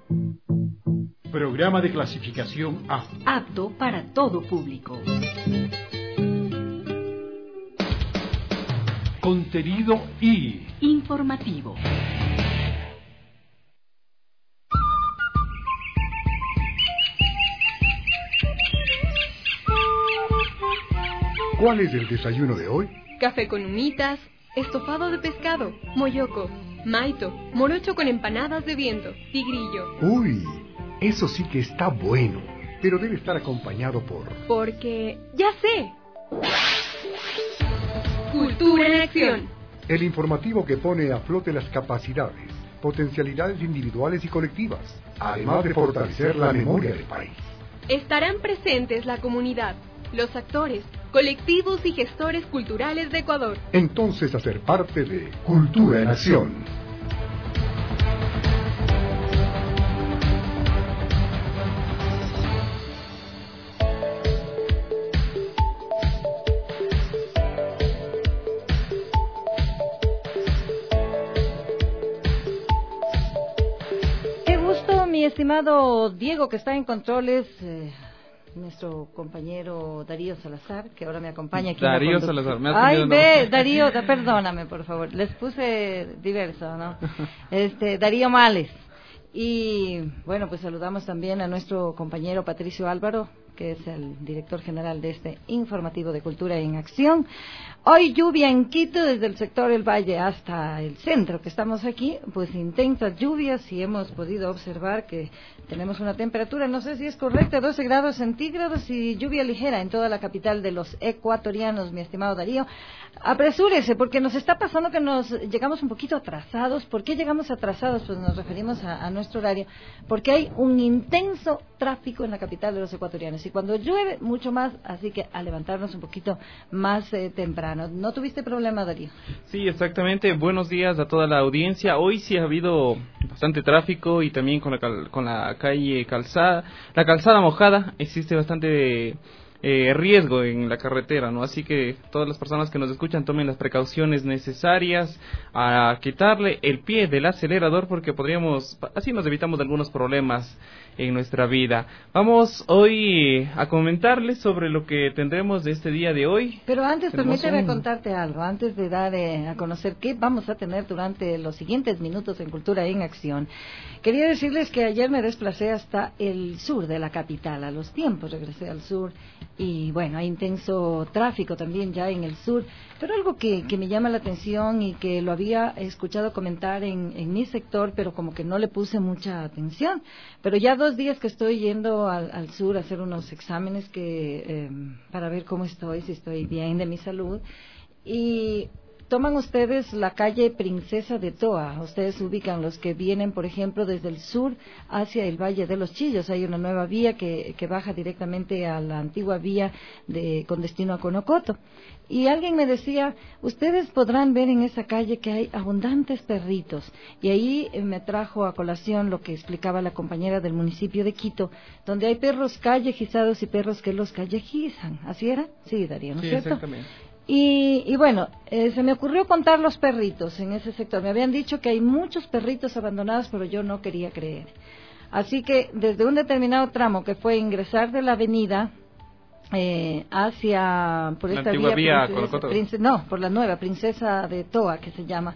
Programa de clasificación A. Apto para todo público. Contenido I. Informativo. ¿Cuál es el desayuno de hoy? Café con humitas, estofado de pescado, moyoco, maito, morocho con empanadas de viento, tigrillo. Uy, eso sí que está bueno, pero debe estar acompañado por... Porque... ¡ya sé! Cultura en acción. El informativo que pone a flote las capacidades, potencialidades individuales y colectivas, además de fortalecer la memoria del país. Estarán presentes la comunidad, los actores, colectivos y gestores culturales de Ecuador. Entonces, a ser parte de Cultura en Acción. Qué gusto, mi estimado Diego, que está en controles. Nuestro compañero Darío Salazar, que ahora me acompaña aquí. Darío Salazar, me has Ay, ve, no. Darío, perdóname, por favor. Les puse diverso, ¿no? Darío Males. Y bueno, pues saludamos también a nuestro compañero Patricio Álvaro, que es el director general de este informativo de Cultura en Acción. Hoy lluvia en Quito, desde el sector del Valle hasta el centro, que estamos aquí, pues intensas lluvias, y hemos podido observar que tenemos una temperatura, no sé si es correcta, 12 grados centígrados y lluvia ligera en toda la capital de los ecuatorianos, mi estimado Darío. Apresúrese, porque nos está pasando que llegamos un poquito atrasados. ¿Por qué llegamos atrasados? Pues nos referimos a nuestro horario, porque hay un intenso tráfico en la capital de los ecuatorianos, y cuando llueve mucho más, así que a levantarnos un poquito más temprano. ¿No tuviste problema, Darío? Sí, exactamente. Buenos días a toda la audiencia. Hoy sí ha habido bastante tráfico, y también con la calle calzada, la calzada mojada, existe bastante riesgo en la carretera, ¿no? Así que todas las personas que nos escuchan tomen las precauciones necesarias a quitarle el pie del acelerador, porque así nos evitamos algunos problemas en nuestra vida. Vamos hoy a comentarles sobre lo que tendremos de este día de hoy. Pero antes, permíteme contarte algo, antes de dar a conocer qué vamos a tener durante los siguientes minutos en Cultura en Acción. Quería decirles que ayer me desplacé hasta el sur de la capital, a los tiempos regresé al sur, y bueno, hay intenso tráfico también ya en el sur, pero algo que me llama la atención y que lo había escuchado comentar en mi sector, pero como que no le puse mucha atención, pero ya 2 días que estoy yendo al sur a hacer unos exámenes para ver cómo estoy, si estoy bien de mi salud, y toman ustedes la calle Princesa de Toa. Ustedes ubican los que vienen, por ejemplo, desde el sur hacia el Valle de los Chillos. Hay una nueva vía que baja directamente a la antigua vía con destino a Conocoto. Y alguien me decía, ustedes podrán ver en esa calle que hay abundantes perritos. Y ahí me trajo a colación lo que explicaba la compañera del municipio de Quito, donde hay perros callejizados y perros que los callejizan. ¿Así era? Sí, Darío, ¿no es cierto? Exactamente. Y bueno, se me ocurrió contar los perritos en ese sector. Me habían dicho que hay muchos perritos abandonados, pero yo no quería creer. Así que desde un determinado tramo, que fue ingresar de la avenida hacia por esta vía por la nueva Princesa de Toa, que se llama.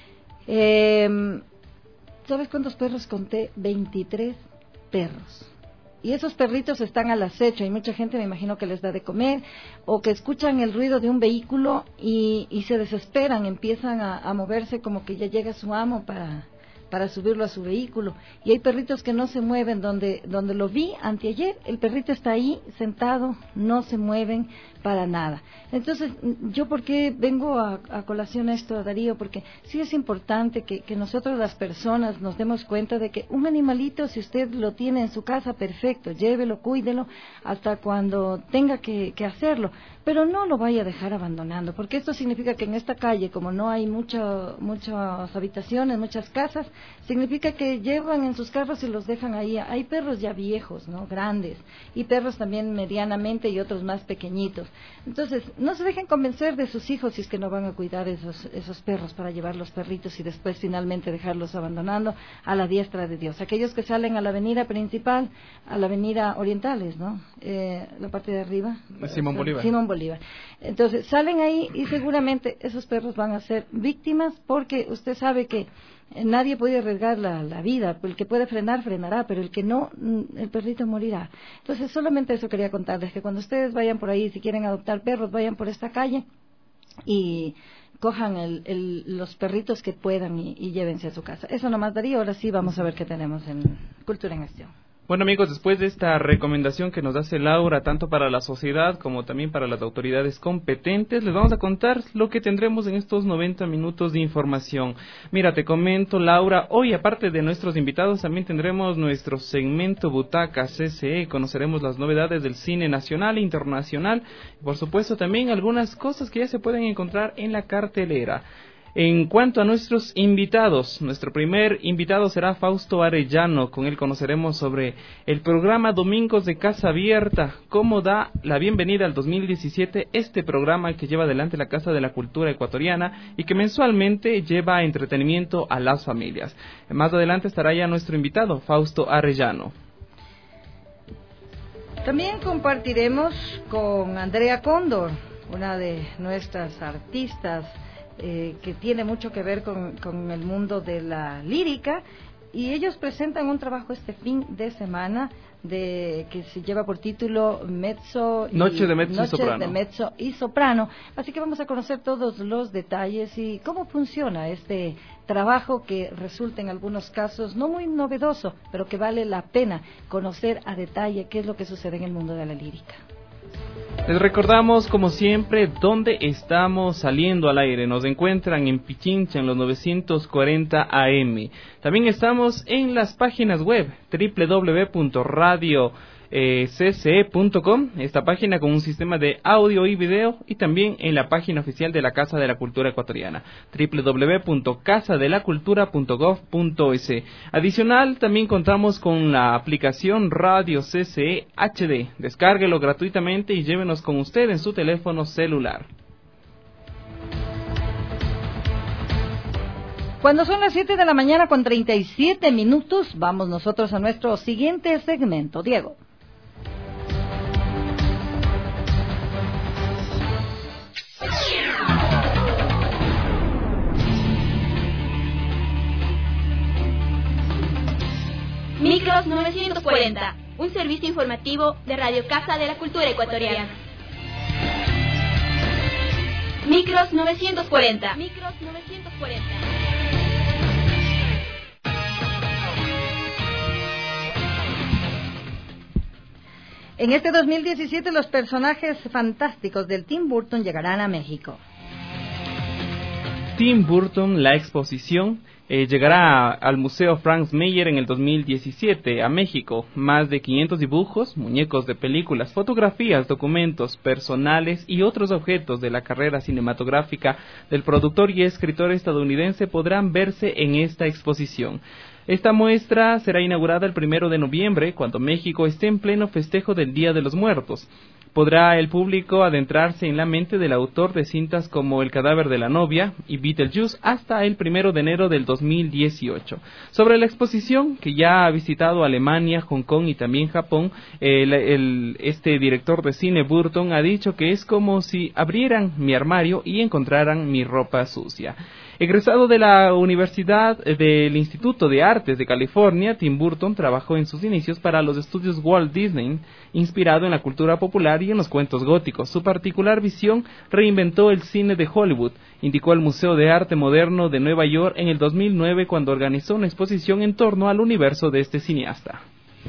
¿Sabes cuántos perros conté? 23 perros. Y esos perritos están al acecho. Hay mucha gente, me imagino, que les da de comer, o que escuchan el ruido de un vehículo y se desesperan, empiezan a moverse como que ya llega su amo para subirlo a su vehículo. Y hay perritos que no se mueven. Donde lo vi anteayer, el perrito está ahí sentado, no se mueven para nada. Entonces, ¿yo por qué vengo a colación esto, Darío? Porque sí es importante que nosotros, las personas, nos demos cuenta de que un animalito, si usted lo tiene en su casa, perfecto, llévelo, cuídelo hasta cuando tenga que hacerlo, pero no lo vaya a dejar abandonando, porque esto significa que en esta calle, como no hay muchas habitaciones, muchas casas, significa que llevan en sus carros y los dejan ahí. Hay perros ya viejos, ¿no? Grandes, y perros también medianamente y otros más pequeñitos. Entonces, no se dejen convencer de sus hijos si es que no van a cuidar esos perros para llevar los perritos y después finalmente dejarlos abandonando a la diestra de Dios. Aquellos que salen a la avenida principal, a la avenida Orientales, ¿no? La parte de arriba. Simón Bolívar. Entonces, salen ahí y seguramente esos perros van a ser víctimas, porque usted sabe que nadie puede arriesgar la vida. El que puede frenar, frenará, pero el que no, el perrito morirá. Entonces, solamente eso quería contarles, que cuando ustedes vayan por ahí, si quieren adoptar perros, vayan por esta calle y cojan los perritos que puedan y llévense a su casa. Eso nomás daría. Ahora sí vamos a ver qué tenemos en Cultura en Acción. Bueno, amigos, después de esta recomendación que nos hace Laura, tanto para la sociedad como también para las autoridades competentes, les vamos a contar lo que tendremos en estos 90 minutos de información. Mira, te comento, Laura, hoy aparte de nuestros invitados también tendremos nuestro segmento Butaca CCE, conoceremos las novedades del cine nacional e internacional, y por supuesto también algunas cosas que ya se pueden encontrar en la cartelera. En cuanto a nuestros invitados, nuestro primer invitado será Fausto Arellano. Con él conoceremos sobre el programa Domingos de Casa Abierta, cómo da la bienvenida al 2017 este programa que lleva adelante la Casa de la Cultura Ecuatoriana y que mensualmente lleva entretenimiento a las familias. Más adelante estará ya nuestro invitado, Fausto Arellano. También compartiremos con Andrea Cóndor, una de nuestras artistas que tiene mucho que ver con el mundo de la lírica, y ellos presentan un trabajo este fin de semana que se lleva por título Noche de Mezzo y Soprano. Así que vamos a conocer todos los detalles y cómo funciona este trabajo, que resulta en algunos casos no muy novedoso, pero que vale la pena conocer a detalle qué es lo que sucede en el mundo de la lírica. Les recordamos, como siempre, dónde estamos saliendo al aire. Nos encuentran en Pichincha, en los 940 AM. También estamos en las páginas web www.radiocce.com, esta página con un sistema de audio y video, y también en la página oficial de la Casa de la Cultura Ecuatoriana, www.casadelacultura.gov.es. Adicional, también contamos con la aplicación Radio CCE HD. Descárguelo gratuitamente y llévenos con usted en su teléfono celular. Cuando son las 7 de la mañana con 37 minutos, vamos nosotros a nuestro siguiente segmento. Diego. Micros 940, un servicio informativo de Radio Casa de la Cultura Ecuatoriana. Micros 940. Micros 940. En este 2017 los personajes fantásticos del Tim Burton llegarán a México. Tim Burton, la exposición, llegará al Museo Franz Mayer en el 2017 a México. Más de 500 dibujos, muñecos de películas, fotografías, documentos personales y otros objetos de la carrera cinematográfica del productor y escritor estadounidense podrán verse en esta exposición. Esta muestra será inaugurada el 1 de noviembre, cuando México esté en pleno festejo del Día de los Muertos. Podrá el público adentrarse en la mente del autor de cintas como El cadáver de la novia y Beetlejuice hasta el 1 de enero del 2018. Sobre la exposición, que ya ha visitado Alemania, Hong Kong y también Japón, este director de cine Burton ha dicho que es como si abrieran mi armario y encontraran mi ropa sucia. Egresado de la Universidad del Instituto de Artes de California, Tim Burton trabajó en sus inicios para los estudios Walt Disney, inspirado en la cultura popular y en los cuentos góticos. Su particular visión reinventó el cine de Hollywood, indicó el Museo de Arte Moderno de Nueva York en el 2009 cuando organizó una exposición en torno al universo de este cineasta.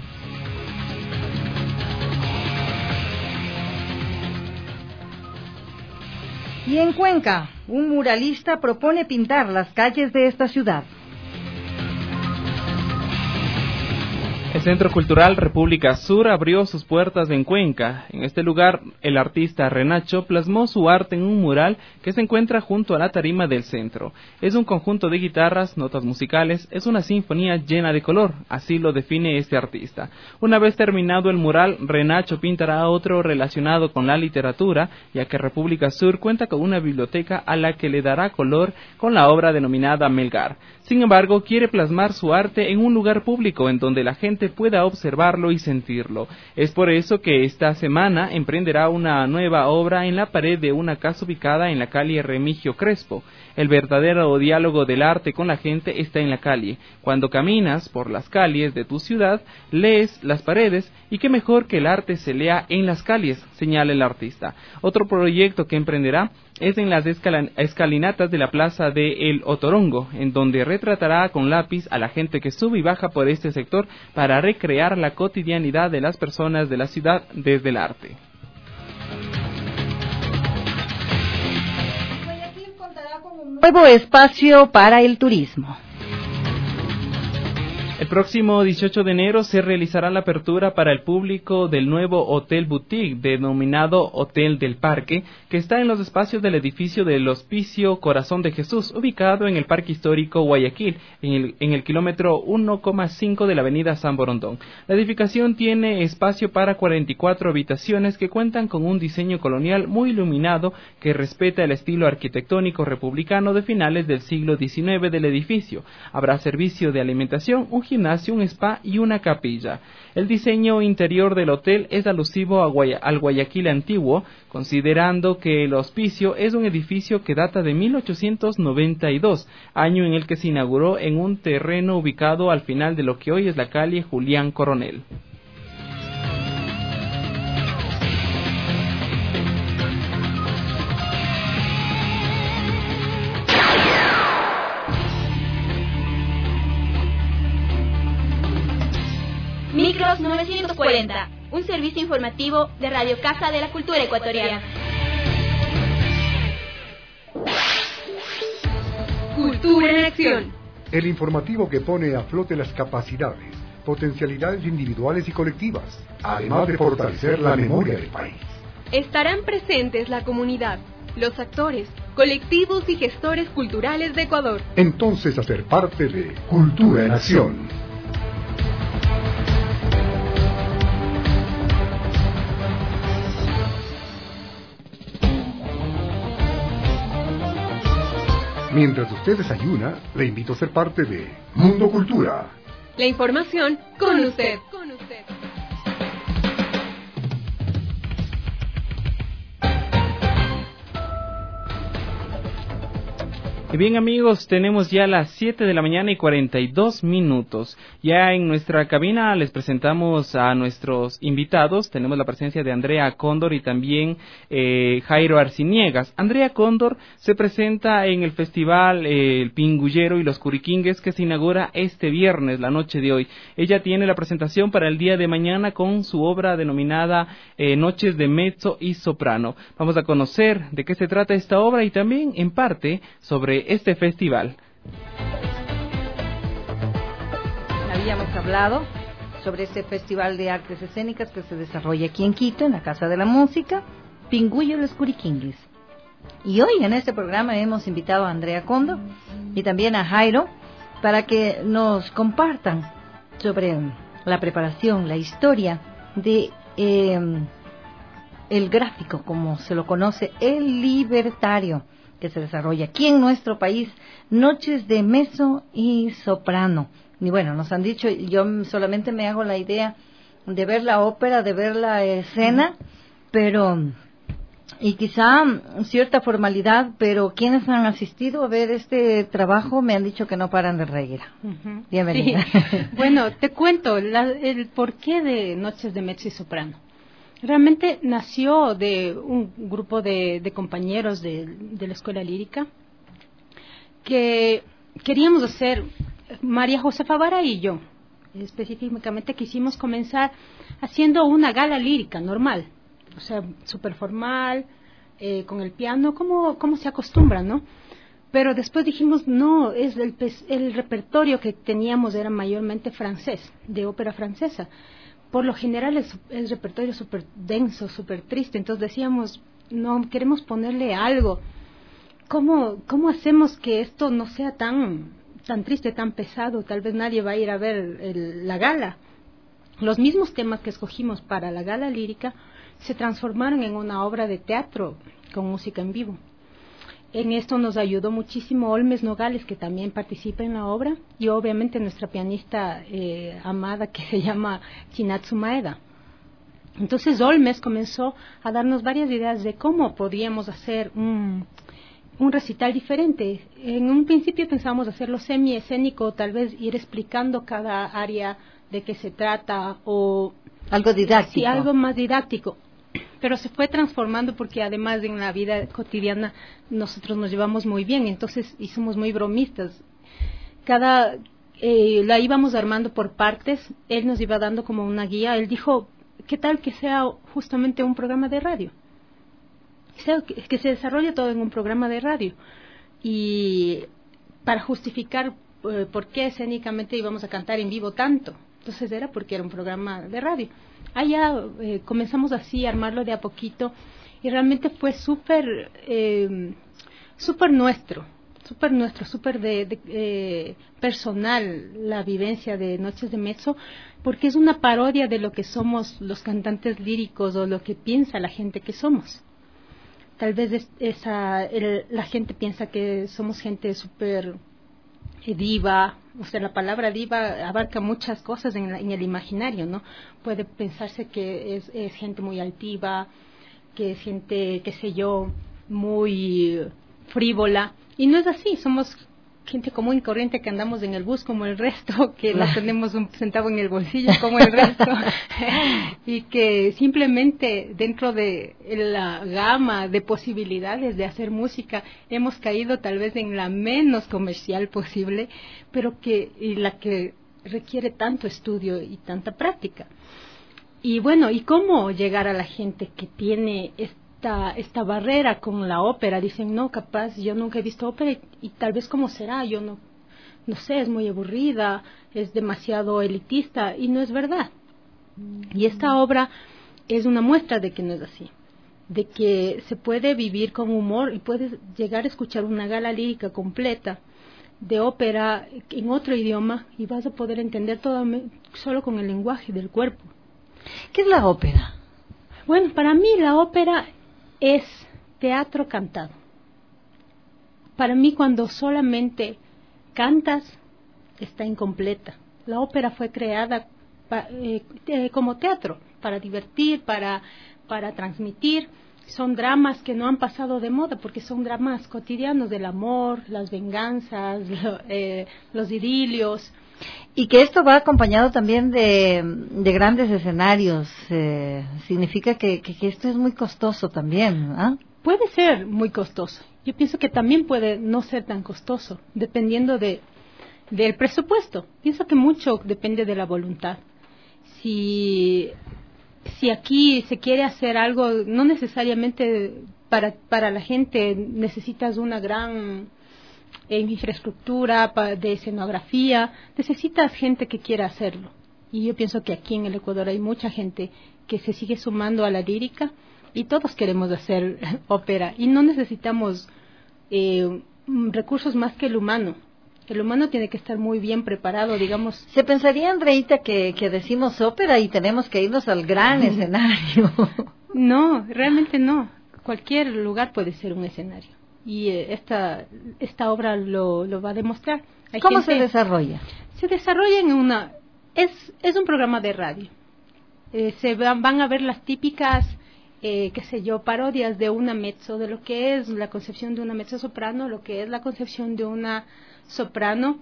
Y en Cuenca, un muralista propone pintar las calles de esta ciudad. El Centro Cultural República Sur abrió sus puertas en Cuenca. En este lugar, el artista Renacho plasmó su arte en un mural que se encuentra junto a la tarima del centro. Es un conjunto de guitarras, notas musicales, es una sinfonía llena de color, así lo define este artista. Una vez terminado el mural, Renacho pintará otro relacionado con la literatura, ya que República Sur cuenta con una biblioteca a la que le dará color con la obra denominada Melgar. Sin embargo, quiere plasmar su arte en un lugar público en donde la gente pueda observarlo y sentirlo. Es por eso que esta semana emprenderá una nueva obra en la pared de una casa ubicada en la calle Remigio Crespo. El verdadero diálogo del arte con la gente está en la calle. Cuando caminas por las calles de tu ciudad, lees las paredes y qué mejor que el arte se lea en las calles, señala el artista. Otro proyecto que emprenderá es en las escalinatas de la plaza de El Otorongo, en donde retratará con lápiz a la gente que sube y baja por este sector para recrear la cotidianidad de las personas de la ciudad desde el arte. Guayaquil contará con un nuevo espacio para el turismo. El próximo 18 de enero se realizará la apertura para el público del nuevo Hotel Boutique, denominado Hotel del Parque, que está en los espacios del edificio del Hospicio Corazón de Jesús, ubicado en el Parque Histórico Guayaquil, en el kilómetro 1,5 de la avenida San Borondón. La edificación tiene espacio para 44 habitaciones que cuentan con un diseño colonial muy iluminado que respeta el estilo arquitectónico republicano de finales del siglo XIX del edificio. Habrá servicio de alimentación, un gimnasio, un spa y una capilla. El diseño interior del hotel es alusivo al Guayaquil antiguo, considerando que el Hospicio es un edificio que data de 1892, año en el que se inauguró en un terreno ubicado al final de lo que hoy es la calle Julián Coronel. Micros 940, un servicio informativo de Radio Casa de la Cultura Ecuatoriana. Cultura en acción. El informativo que pone a flote las capacidades, potencialidades individuales y colectivas, además de fortalecer la memoria del país. Estarán presentes la comunidad, los actores, colectivos y gestores culturales de Ecuador. Entonces, hacer parte de Cultura en Acción. Mientras usted desayuna, le invito a ser parte de Mundo Cultura. La información con usted. Y bien amigos, tenemos ya las 7 de la mañana y 42 minutos. Ya en nuestra cabina les presentamos a nuestros invitados. Tenemos la presencia de Andrea Cóndor y también Jairo Arciniegas. Andrea Cóndor se presenta en el festival El Pingullero y los Curiquingues que se inaugura este viernes, la noche de hoy. Ella tiene la presentación para el día de mañana con su obra denominada Noches de Mezzo y Soprano. Vamos a conocer de qué se trata esta obra y también en parte sobre este festival. Habíamos hablado sobre este festival de artes escénicas que se desarrolla aquí en Quito, en la Casa de la Música, Pingullo y los Curiquingues. Y hoy en este programa hemos invitado a Andrea Cóndor y también a Jairo para que nos compartan sobre la preparación, la historia de el gráfico, como se lo conoce, el libertario, que se desarrolla aquí en nuestro país, Noches de Mezzo y Soprano. Y bueno, nos han dicho, yo solamente me hago la idea de ver la ópera, de ver la escena, pero, y quizá cierta formalidad, pero quienes han asistido a ver este trabajo me han dicho que no paran de reír. Uh-huh. Bienvenida. Sí. Bueno, te cuento el porqué de Noches de Mezzo y Soprano. Realmente nació de un grupo de compañeros de la escuela lírica que queríamos hacer, María Josefa Vara y yo, específicamente quisimos comenzar haciendo una gala lírica normal, o sea, súper formal, con el piano, como se acostumbra, ¿no? Pero después dijimos, no, el repertorio que teníamos era mayormente francés, de ópera francesa. Por lo general es repertorio súper denso, súper triste. Entonces decíamos, no, queremos ponerle algo. ¿Cómo hacemos que esto no sea tan triste, tan pesado? Tal vez nadie va a ir a ver la gala. Los mismos temas que escogimos para la gala lírica se transformaron en una obra de teatro con música en vivo. En esto nos ayudó muchísimo Olmes Nogales, que también participa en la obra, y obviamente nuestra pianista amada, que se llama Chinatsu Maeda. Entonces Olmes comenzó a darnos varias ideas de cómo podíamos hacer un recital diferente. En un principio pensábamos hacerlo semi-escénico, tal vez ir explicando cada área de qué se trata, o algo didáctico. Sí, algo más didáctico. Pero se fue transformando porque además en la vida cotidiana nosotros nos llevamos muy bien, entonces y somos muy bromistas. La íbamos armando por partes, él nos iba dando como una guía. Él dijo, ¿qué tal que sea justamente un programa de radio? Que se desarrolle todo en un programa de radio. Y para justificar por qué escénicamente íbamos a cantar en vivo tanto. Entonces era porque era un programa de radio. Allá comenzamos así a armarlo de a poquito y realmente fue súper nuestro, súper personal la vivencia de Noches de Mezzo, porque es una parodia de lo que somos los cantantes líricos o lo que piensa la gente que somos. Tal vez la gente piensa que somos gente súper diva, o sea, la palabra diva abarca muchas cosas en el imaginario, ¿no? Puede pensarse que es gente muy altiva, que es gente, qué sé yo, muy frívola, y no es así. Somos gente común y corriente que andamos en el bus como el resto, que no tenemos un centavo en el bolsillo como el resto, y que simplemente dentro de la gama de posibilidades de hacer música hemos caído tal vez en la menos comercial posible, pero la que requiere tanto estudio y tanta práctica. Y bueno, ¿y cómo llegar a la gente que tiene esta barrera con la ópera? Dicen, no, capaz, yo nunca he visto ópera y tal vez cómo será, yo no sé, es muy aburrida, es demasiado elitista, y no es verdad. Y esta obra es una muestra de que no es así, de que se puede vivir con humor y puedes llegar a escuchar una gala lírica completa de ópera en otro idioma y vas a poder entender todo solo con el lenguaje del cuerpo. ¿Qué es la ópera? Bueno, para mí la ópera es teatro cantado. Para mí, cuando solamente cantas, está incompleta. La ópera fue creada como teatro, para divertir, para transmitir. Son dramas que no han pasado de moda, porque son dramas cotidianos del amor, las venganzas, los idilios. Y que esto va acompañado también de grandes escenarios. Significa que esto es muy costoso también, ¿ah? Puede ser muy costoso. Yo pienso que también puede no ser tan costoso, dependiendo del presupuesto. Pienso que mucho depende de la voluntad. Si aquí se quiere hacer algo, no necesariamente para la gente necesitas una gran infraestructura de escenografía, necesitas gente que quiera hacerlo. Y yo pienso que aquí en el Ecuador hay mucha gente que se sigue sumando a la lírica y todos queremos hacer ópera y no necesitamos recursos más que el humano. El humano tiene que estar muy bien preparado, digamos. Se pensaría, Andreita, que decimos ópera y tenemos que irnos al gran escenario. No, realmente no. Cualquier lugar puede ser un escenario. Y esta obra lo va a demostrar. ¿Cómo se desarrolla? Se desarrolla en es un programa de radio. Van a ver las típicas, qué sé yo, parodias de una mezzo, de lo que es la concepción de una mezzo soprano, lo que es la concepción de una soprano,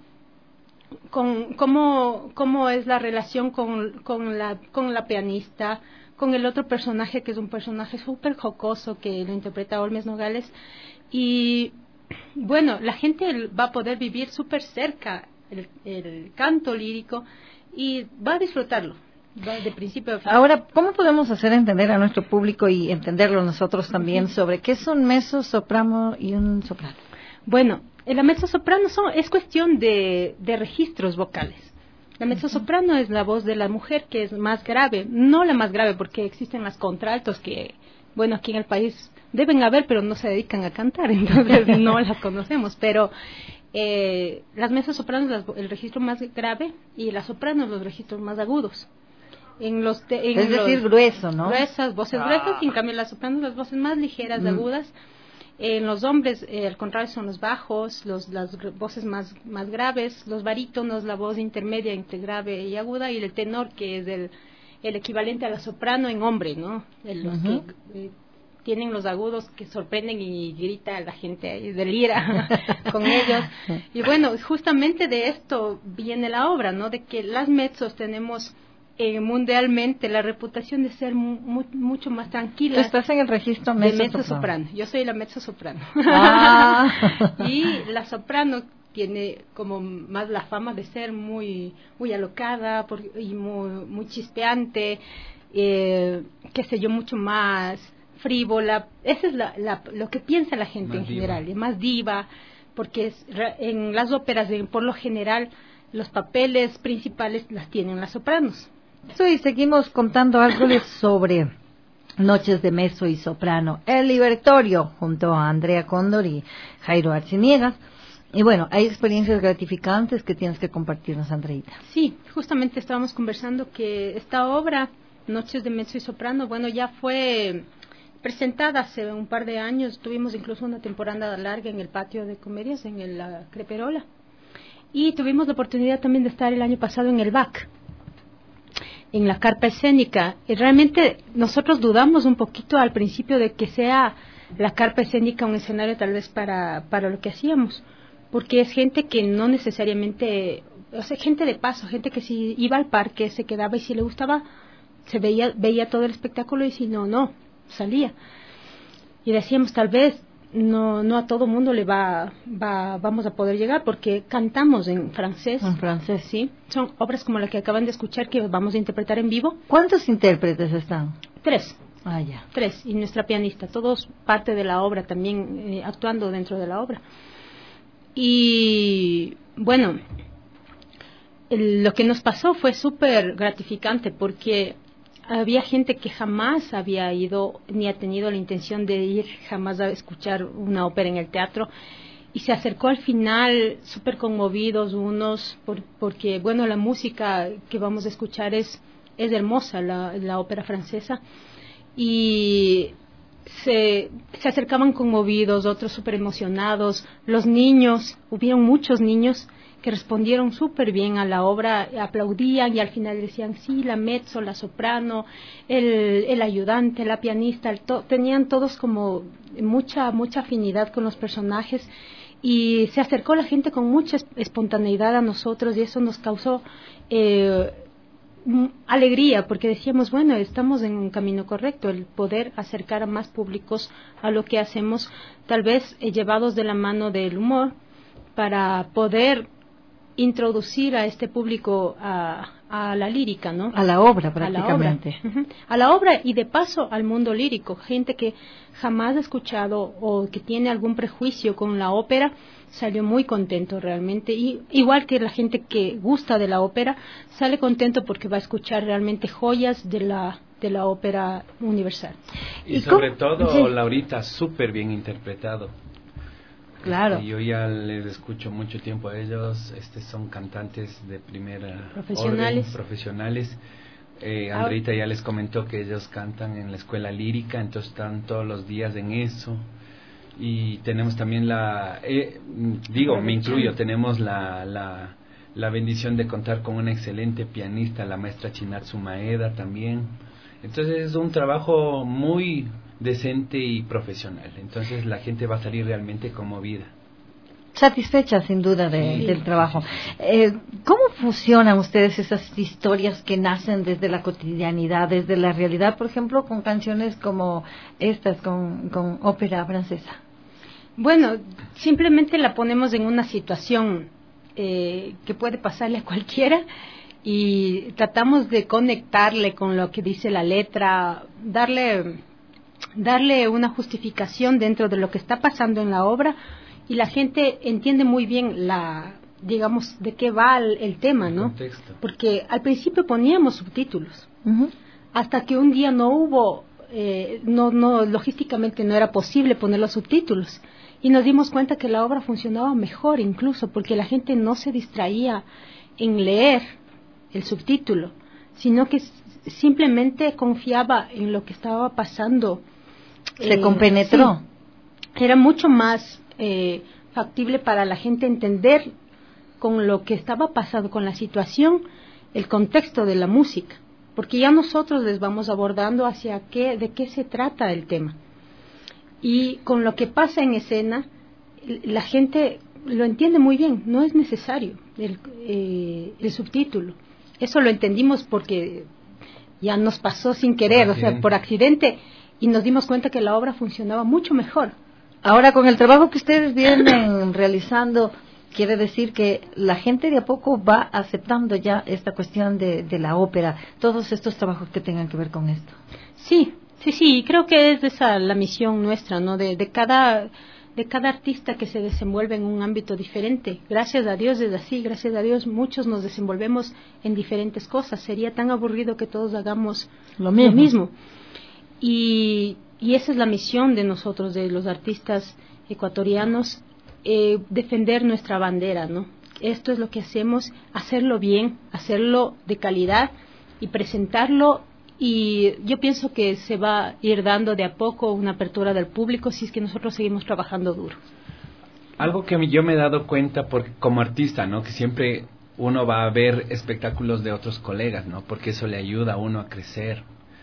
cómo es la relación con la pianista, con el otro personaje que es un personaje súper jocoso que lo interpreta Olmes Nogales. Y bueno, la gente va a poder vivir súper cerca el canto lírico y va a disfrutarlo de principio a fin. Ahora, ¿cómo podemos hacer entender a nuestro público y entenderlo nosotros también sobre qué es un mezzo soprano y un soprano? Bueno, La mezzosoprano es cuestión de registros vocales. La mezzosoprano es la voz de la mujer que es más grave, no la más grave porque existen las contraltos que, bueno, aquí en el país deben haber, pero no se dedican a cantar, entonces no las conocemos, pero las mezzosopranos el registro más grave y las sopranos los registros más agudos. Es decir, grueso, ¿no? Gruesas, voces gruesas, y en cambio las sopranos las voces más ligeras, agudas. En los hombres, al contrario, son los bajos, las voces más graves, los barítonos, la voz intermedia entre grave y aguda, y el tenor, que es el equivalente a la soprano en hombre, ¿no? Los que tienen los agudos que sorprenden y grita la gente y delira con ellos. Y bueno, justamente de esto viene la obra, ¿no? De que las mezzos tenemos mundialmente la reputación de ser mucho más tranquilas. ¿Tú estás en el registro mezzosoprano? Yo soy la mezzosoprano. Y la soprano tiene como más la fama de ser muy alocada y muy chispeante, qué sé yo, mucho más frívola. Esa es lo que piensa la gente más en general, más diva, porque en las óperas por lo general los papeles principales las tienen las sopranos. Y seguimos contando algo sobre Noches de Mezzo y Soprano, El Libertorio, junto a Andrea Cóndor y Jairo Arciniegas. Y bueno, hay experiencias gratificantes que tienes que compartirnos, Andreita. Sí, justamente estábamos conversando que esta obra, Noches de Mezzo y Soprano, bueno, ya fue presentada hace un par de años. Tuvimos incluso una temporada larga en el patio de comedias, en la Creperola. Y tuvimos la oportunidad también de estar el año pasado en el BAC, en la carpa escénica. Y realmente nosotros dudamos un poquito al principio de que sea la carpa escénica un escenario tal vez para lo que hacíamos, porque es gente que no necesariamente, o sea, gente de paso, gente que si iba al parque se quedaba y si le gustaba se veía todo el espectáculo y si no salía. Y decíamos, tal vez no a todo mundo vamos a poder llegar, porque cantamos en francés. En francés, sí. Son obras como la que acaban de escuchar que vamos a interpretar en vivo. ¿Cuántos intérpretes están? 3. Ya. 3, y nuestra pianista, todos parte de la obra también, actuando dentro de la obra. Y bueno, lo que nos pasó fue súper gratificante, porque había gente que jamás había ido ni ha tenido la intención de ir jamás a escuchar una ópera en el teatro, y se acercó al final súper conmovidos unos porque bueno, la música que vamos a escuchar es hermosa, la ópera francesa, y se acercaban conmovidos, otros súper emocionados. Los niños, hubieron muchos niños que respondieron súper bien a la obra, aplaudían y al final decían, sí, la mezzo, la soprano, el ayudante, la pianista, tenían todos como mucha afinidad con los personajes, y se acercó la gente con mucha espontaneidad a nosotros, y eso nos causó alegría, porque decíamos, bueno, estamos en un camino correcto, el poder acercar a más públicos a lo que hacemos, tal vez llevados de la mano del humor, para poder introducir a este público a la lírica, ¿no? A la obra, prácticamente. A la obra y de paso al mundo lírico. Gente que jamás ha escuchado o que tiene algún prejuicio con la ópera salió muy contento realmente. Y igual que la gente que gusta de la ópera sale contento porque va a escuchar realmente joyas de la ópera universal. Y sobre todo, sí, Laurita, súper bien interpretado. Claro. Yo ya les escucho mucho tiempo a ellos. Son cantantes de primera profesionales. Orden, profesionales. Andreita ya les comentó que ellos cantan en la escuela lírica, entonces están todos los días en eso. Y tenemos también me incluyo, tenemos la bendición de contar con una excelente pianista, la maestra Chinatsu Maeda también. Entonces es un trabajo muy decente y profesional, entonces la gente va a salir realmente conmovida, satisfecha sin duda del trabajo. ¿Cómo funcionan ustedes esas historias que nacen desde la cotidianidad, desde la realidad, por ejemplo, con canciones como estas, con ópera francesa? Bueno, simplemente la ponemos en una situación que puede pasarle a cualquiera, y tratamos de conectarle con lo que dice la letra, darle una justificación dentro de lo que está pasando en la obra, y la gente entiende muy bien digamos, de qué va el tema, ¿no? Contexto. Porque al principio poníamos subtítulos, hasta que un día no hubo, logísticamente no era posible poner los subtítulos, y nos dimos cuenta que la obra funcionaba mejor incluso, porque la gente no se distraía en leer el subtítulo, sino que simplemente confiaba en lo que estaba pasando. Se compenetró. Sí, era mucho más factible para la gente entender con lo que estaba pasando, con la situación, el contexto de la música, porque ya nosotros les vamos abordando de qué se trata el tema. Y con lo que pasa en escena, la gente lo entiende muy bien, no es necesario el subtítulo. Eso lo entendimos porque ya nos pasó sin querer, o sea, por accidente, y nos dimos cuenta que la obra funcionaba mucho mejor. Ahora, con el trabajo que ustedes vienen realizando, quiere decir que la gente de a poco va aceptando ya esta cuestión de la ópera, todos estos trabajos que tengan que ver con esto. Sí, creo que es esa la misión nuestra, ¿no? De cada artista que se desenvuelve en un ámbito diferente. Gracias a Dios es así, gracias a Dios muchos nos desenvolvemos en diferentes cosas. Sería tan aburrido que todos hagamos lo mismo. Y esa es la misión de nosotros, de los artistas ecuatorianos, defender nuestra bandera, ¿no? Esto es lo que hacemos, hacerlo bien, hacerlo de calidad y presentarlo. Y yo pienso que se va a ir dando de a poco una apertura del público si es que nosotros seguimos trabajando duro. Algo que yo me he dado cuenta como artista, ¿no? Que siempre uno va a ver espectáculos de otros colegas, ¿no? Porque eso le ayuda a uno a crecer.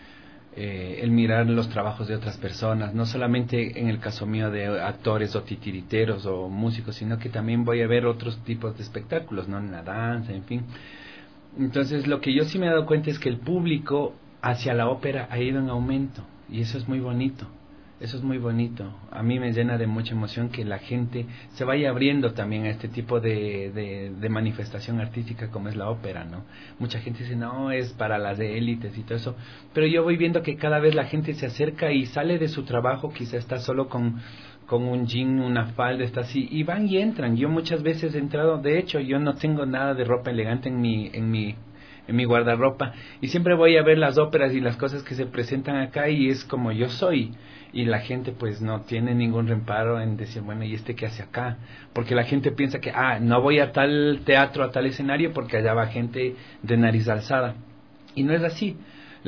El mirar los trabajos de otras personas, no solamente en el caso mío de actores o titiriteros o músicos, sino que también voy a ver otros tipos de espectáculos, ¿no? En la danza, en fin. Entonces, lo que yo sí me he dado cuenta es que el público hacia la ópera ha ido en aumento, y eso es muy bonito. Eso es muy bonito. A mí me llena de mucha emoción que la gente se vaya abriendo también a este tipo de manifestación artística como es la ópera, ¿no? Mucha gente dice, no, es para las de élites y todo eso. Pero yo voy viendo que cada vez la gente se acerca y sale de su trabajo, quizá está solo con un jean, una falda, está así, y van y entran. Yo muchas veces he entrado, de hecho, yo no tengo nada de ropa elegante en mi guardarropa, y siempre voy a ver las óperas y las cosas que se presentan acá, y es como yo soy. Y la gente pues no tiene ningún reparo en decir, bueno, ¿y este qué hace acá? Porque la gente piensa que, no voy a tal teatro, a tal escenario, porque allá va gente de nariz alzada. Y no es así.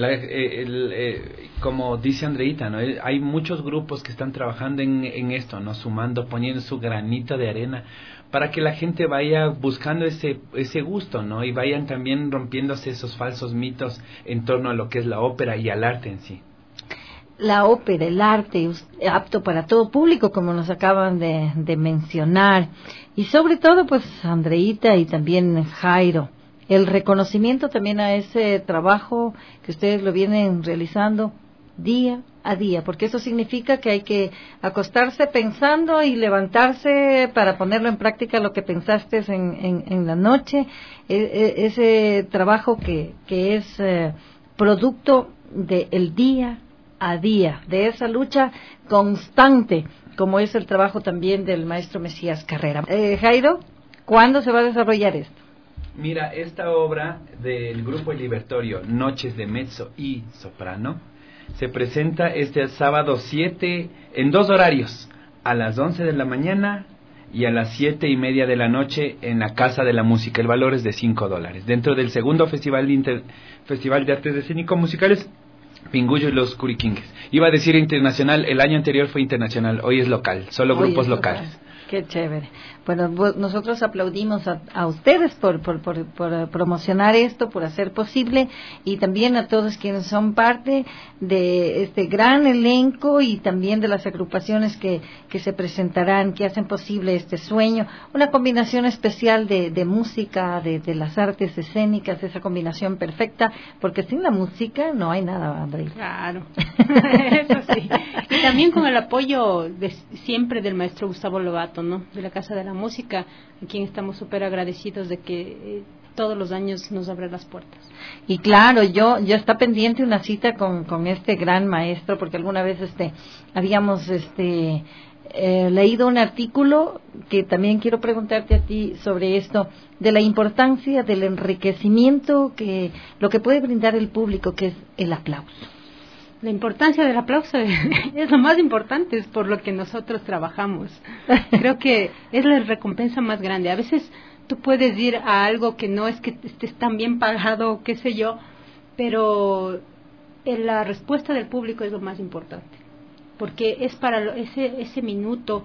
Como dice Andreita, ¿no? Hay muchos grupos que están trabajando en esto, ¿no? Sumando, poniendo su granito de arena para que la gente vaya buscando ese gusto, ¿no? Y vayan también rompiéndose esos falsos mitos en torno a lo que es la ópera y al arte en sí. La ópera, el arte, apto para todo público, como nos acaban de mencionar. Y sobre todo, pues, Andreita y también Jairo, el reconocimiento también a ese trabajo que ustedes lo vienen realizando día a día, porque eso significa que hay que acostarse pensando y levantarse para ponerlo en práctica lo que pensaste en la noche. Ese trabajo que es producto del día a día, de esa lucha constante, como es el trabajo también del maestro Mesías Carrera. Jairo, ¿cuándo se va a desarrollar esto? Mira, esta obra del Grupo El Libertorio, Noches de Mezzo y Soprano, se presenta este sábado 7 en 2 horarios, a las 11 de la mañana y a las 7:30 de la noche en la Casa de la Música. El valor es de $5, dentro del segundo Festival de Artes Escénico-Musicales Pingullo y los Curiquingues. Iba a decir internacional, el año anterior fue internacional, hoy es local, solo grupos locales. Qué chévere. Bueno, nosotros aplaudimos a ustedes por promocionar esto, por hacer posible, y también a todos quienes son parte de este gran elenco y también de las agrupaciones que se presentarán, que hacen posible este sueño. Una combinación especial de música, de las artes escénicas, esa combinación perfecta, porque sin la música no hay nada, Andrés. Claro, eso sí. Y también con el apoyo siempre del maestro Gustavo Lobato, ¿no? De la Casa de la Música, a quien estamos súper agradecidos de que todos los años nos abre las puertas. Y claro, yo está pendiente una cita con este gran maestro, porque alguna vez habíamos leído un artículo que también quiero preguntarte a ti sobre esto, de la importancia del enriquecimiento que lo que puede brindar el público, que es el aplauso. La importancia del aplauso es lo más importante, es por lo que nosotros trabajamos. Creo que es la recompensa más grande. A veces tú puedes ir a algo que no es que estés tan bien pagado, qué sé yo, pero la respuesta del público es lo más importante, porque es para ese minuto,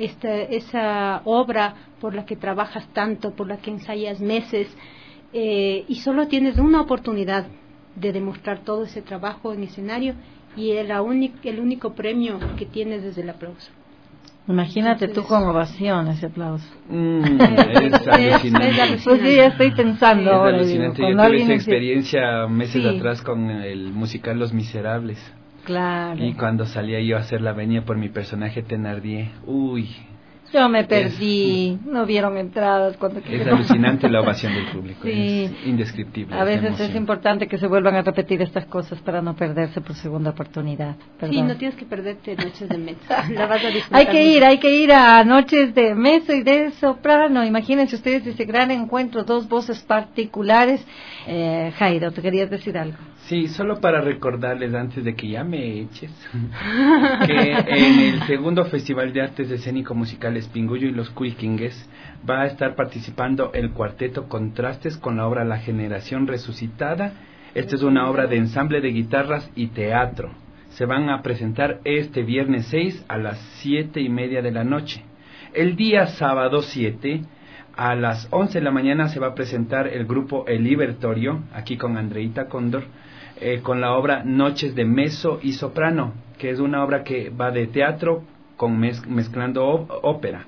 esa obra por la que trabajas tanto, por la que ensayas meses, y solo tienes una oportunidad de demostrar todo ese trabajo en escenario, y el único premio que tienes es el aplauso. Imagínate tú con ovación ese aplauso. Es alucinante. Pues sí, ya estoy pensando. Es ahora, alucinante. digo, Yo tuve esa experiencia meses atrás con el musical Los Miserables. Claro. Y cuando salía yo a hacer la venia por mi personaje Thenardier, yo me perdí, no vieron entradas. Es alucinante la ovación del público, sí. Es indescriptible. A veces es importante que se vuelvan a repetir estas cosas para no perderse por segunda oportunidad. Perdón. Sí, no tienes que perderte Noches de Mezzo, la vas a disfrutar. Hay que ir a Noches de Mezzo y de Soprano. Imagínense ustedes ese gran encuentro, dos voces particulares. Jairo, ¿te querías decir algo? Sí, solo para recordarles antes de que ya me eches, que en el segundo Festival de Artes Escénico Musicales Pinguyo y los Curiquingues va a estar participando el cuarteto Contrastes con la obra La Generación Resucitada. Esta es una obra de ensamble de guitarras y teatro. Se van a presentar este viernes 6 a las 7:30 de la noche. El día sábado 7 a las 11 de la mañana se va a presentar el grupo El Libertorio, aquí con Andreita Cóndor, con la obra Noches de Mezzo y Soprano, que es una obra que va de teatro con mezclando ópera.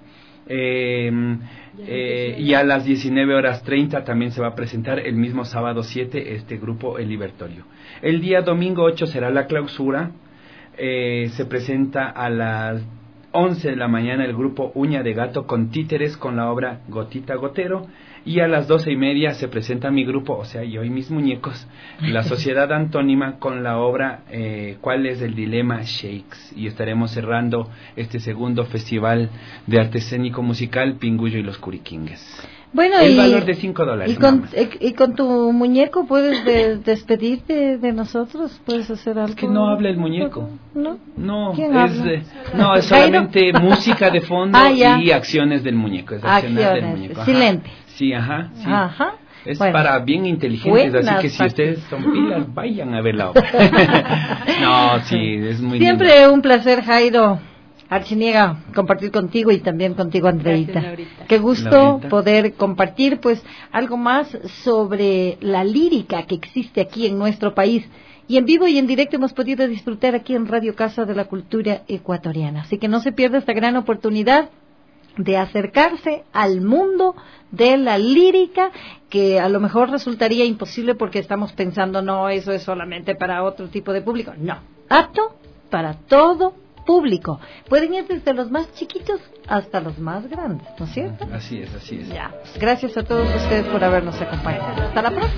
Y a las 19:30 también se va a presentar el mismo sábado 7 este grupo El Libertorio. El día domingo 8 será la clausura. Se presenta a las 11 de la mañana el grupo Uña de Gato con títeres con la obra Gotita Gotero, y a las 12:30 se presenta mi grupo, o sea, yo y mis muñecos, la Sociedad Antónima con la obra ¿Cuál es el dilema? Shakes, y estaremos cerrando este segundo Festival de Arte Escénico Musical Pinguyo y los Curiquingues. Bueno, el valor de $5. Y con tu muñeco puedes despedirte de nosotros, puedes hacer algo. Es que no habla el muñeco. No. Es solamente música de fondo y acciones del muñeco. Es acciones del muñeco. Silente. Sí, ajá. Es para bien inteligentes, así que si ustedes son pilas, vayan a ver la obra. No, sí, es muy siempre lindo. Un placer, Jairo Archiniega, compartir contigo y también contigo, Andreita. Gracias, qué gusto poder compartir pues algo más sobre la lírica que existe aquí en nuestro país, y en vivo y en directo hemos podido disfrutar aquí en Radio Casa de la Cultura Ecuatoriana. Así que no se pierda esta gran oportunidad de acercarse al mundo de la lírica, que a lo mejor resultaría imposible porque estamos pensando, no, eso es solamente para otro tipo de público. No, apto para todo público. Pueden ir desde los más chiquitos hasta los más grandes, ¿no es cierto? Así es. Ya. Gracias a todos ustedes por habernos acompañado. Hasta la próxima.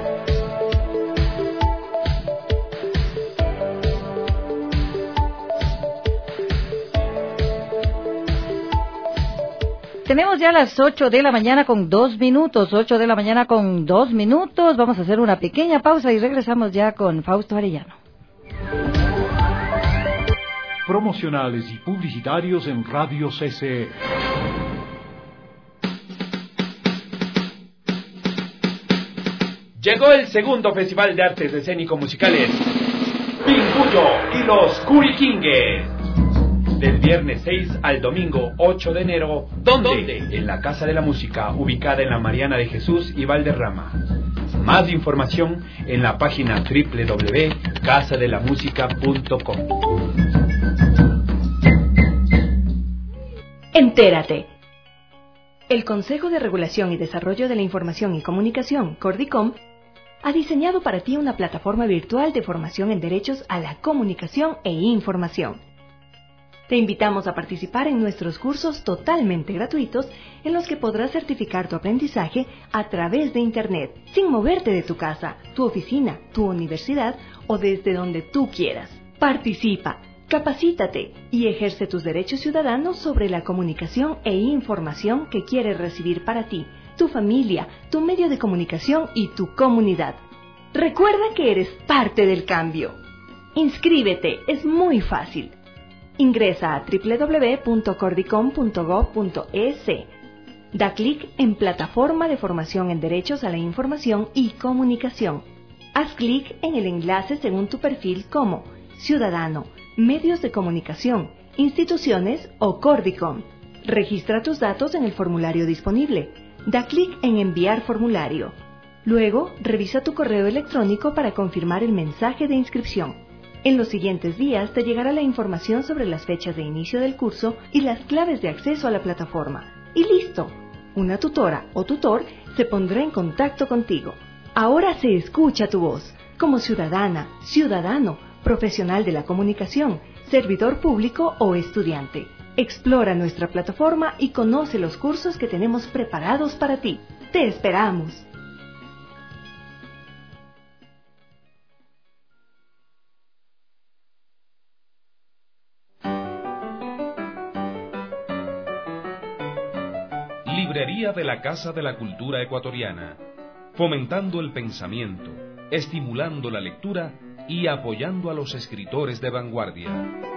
Tenemos ya las 8 de la mañana con 2 minutos. 8 de la mañana con 2 minutos. Vamos a hacer una pequeña pausa y regresamos ya con Fausto Arellano. Promocionales y publicitarios en Radio CCE. Llegó el segundo Festival de Artes Escénico Musicales Pinguyo y los Curiquingues. Del viernes 6 al domingo 8 de enero. ¿Dónde? En la Casa de la Música, ubicada en la Mariana de Jesús y Valderrama. Más información en la página www.casadelamusica.com. Entérate. El Consejo de Regulación y Desarrollo de la Información y Comunicación, Cordicom, ha diseñado para ti una plataforma virtual de formación en derechos a la comunicación e información. Te invitamos a participar en nuestros cursos totalmente gratuitos, en los que podrás certificar tu aprendizaje a través de Internet, sin moverte de tu casa, tu oficina, tu universidad o desde donde tú quieras. Participa. Capacítate y ejerce tus derechos ciudadanos sobre la comunicación e información que quieres recibir para ti, tu familia, tu medio de comunicación y tu comunidad. Recuerda que eres parte del cambio. Inscríbete, es muy fácil. Ingresa a www.cordicom.gov.es. Da clic en Plataforma de Formación en Derechos a la Información y Comunicación. Haz clic en el enlace según tu perfil como Ciudadano, Medios de Comunicación, Instituciones o Cordicom. Registra tus datos en el formulario disponible. Da clic en Enviar formulario. Luego, revisa tu correo electrónico para confirmar el mensaje de inscripción. En los siguientes días te llegará la información sobre las fechas de inicio del curso y las claves de acceso a la plataforma. Y listo. Una tutora o tutor se pondrá en contacto contigo. Ahora se escucha tu voz, como ciudadana, ciudadano, profesional de la comunicación, servidor público o estudiante. Explora nuestra plataforma y conoce los cursos que tenemos preparados para ti. ¡Te esperamos! Librería de la Casa de la Cultura Ecuatoriana, fomentando el pensamiento, estimulando la lectura y apoyando a los escritores de vanguardia.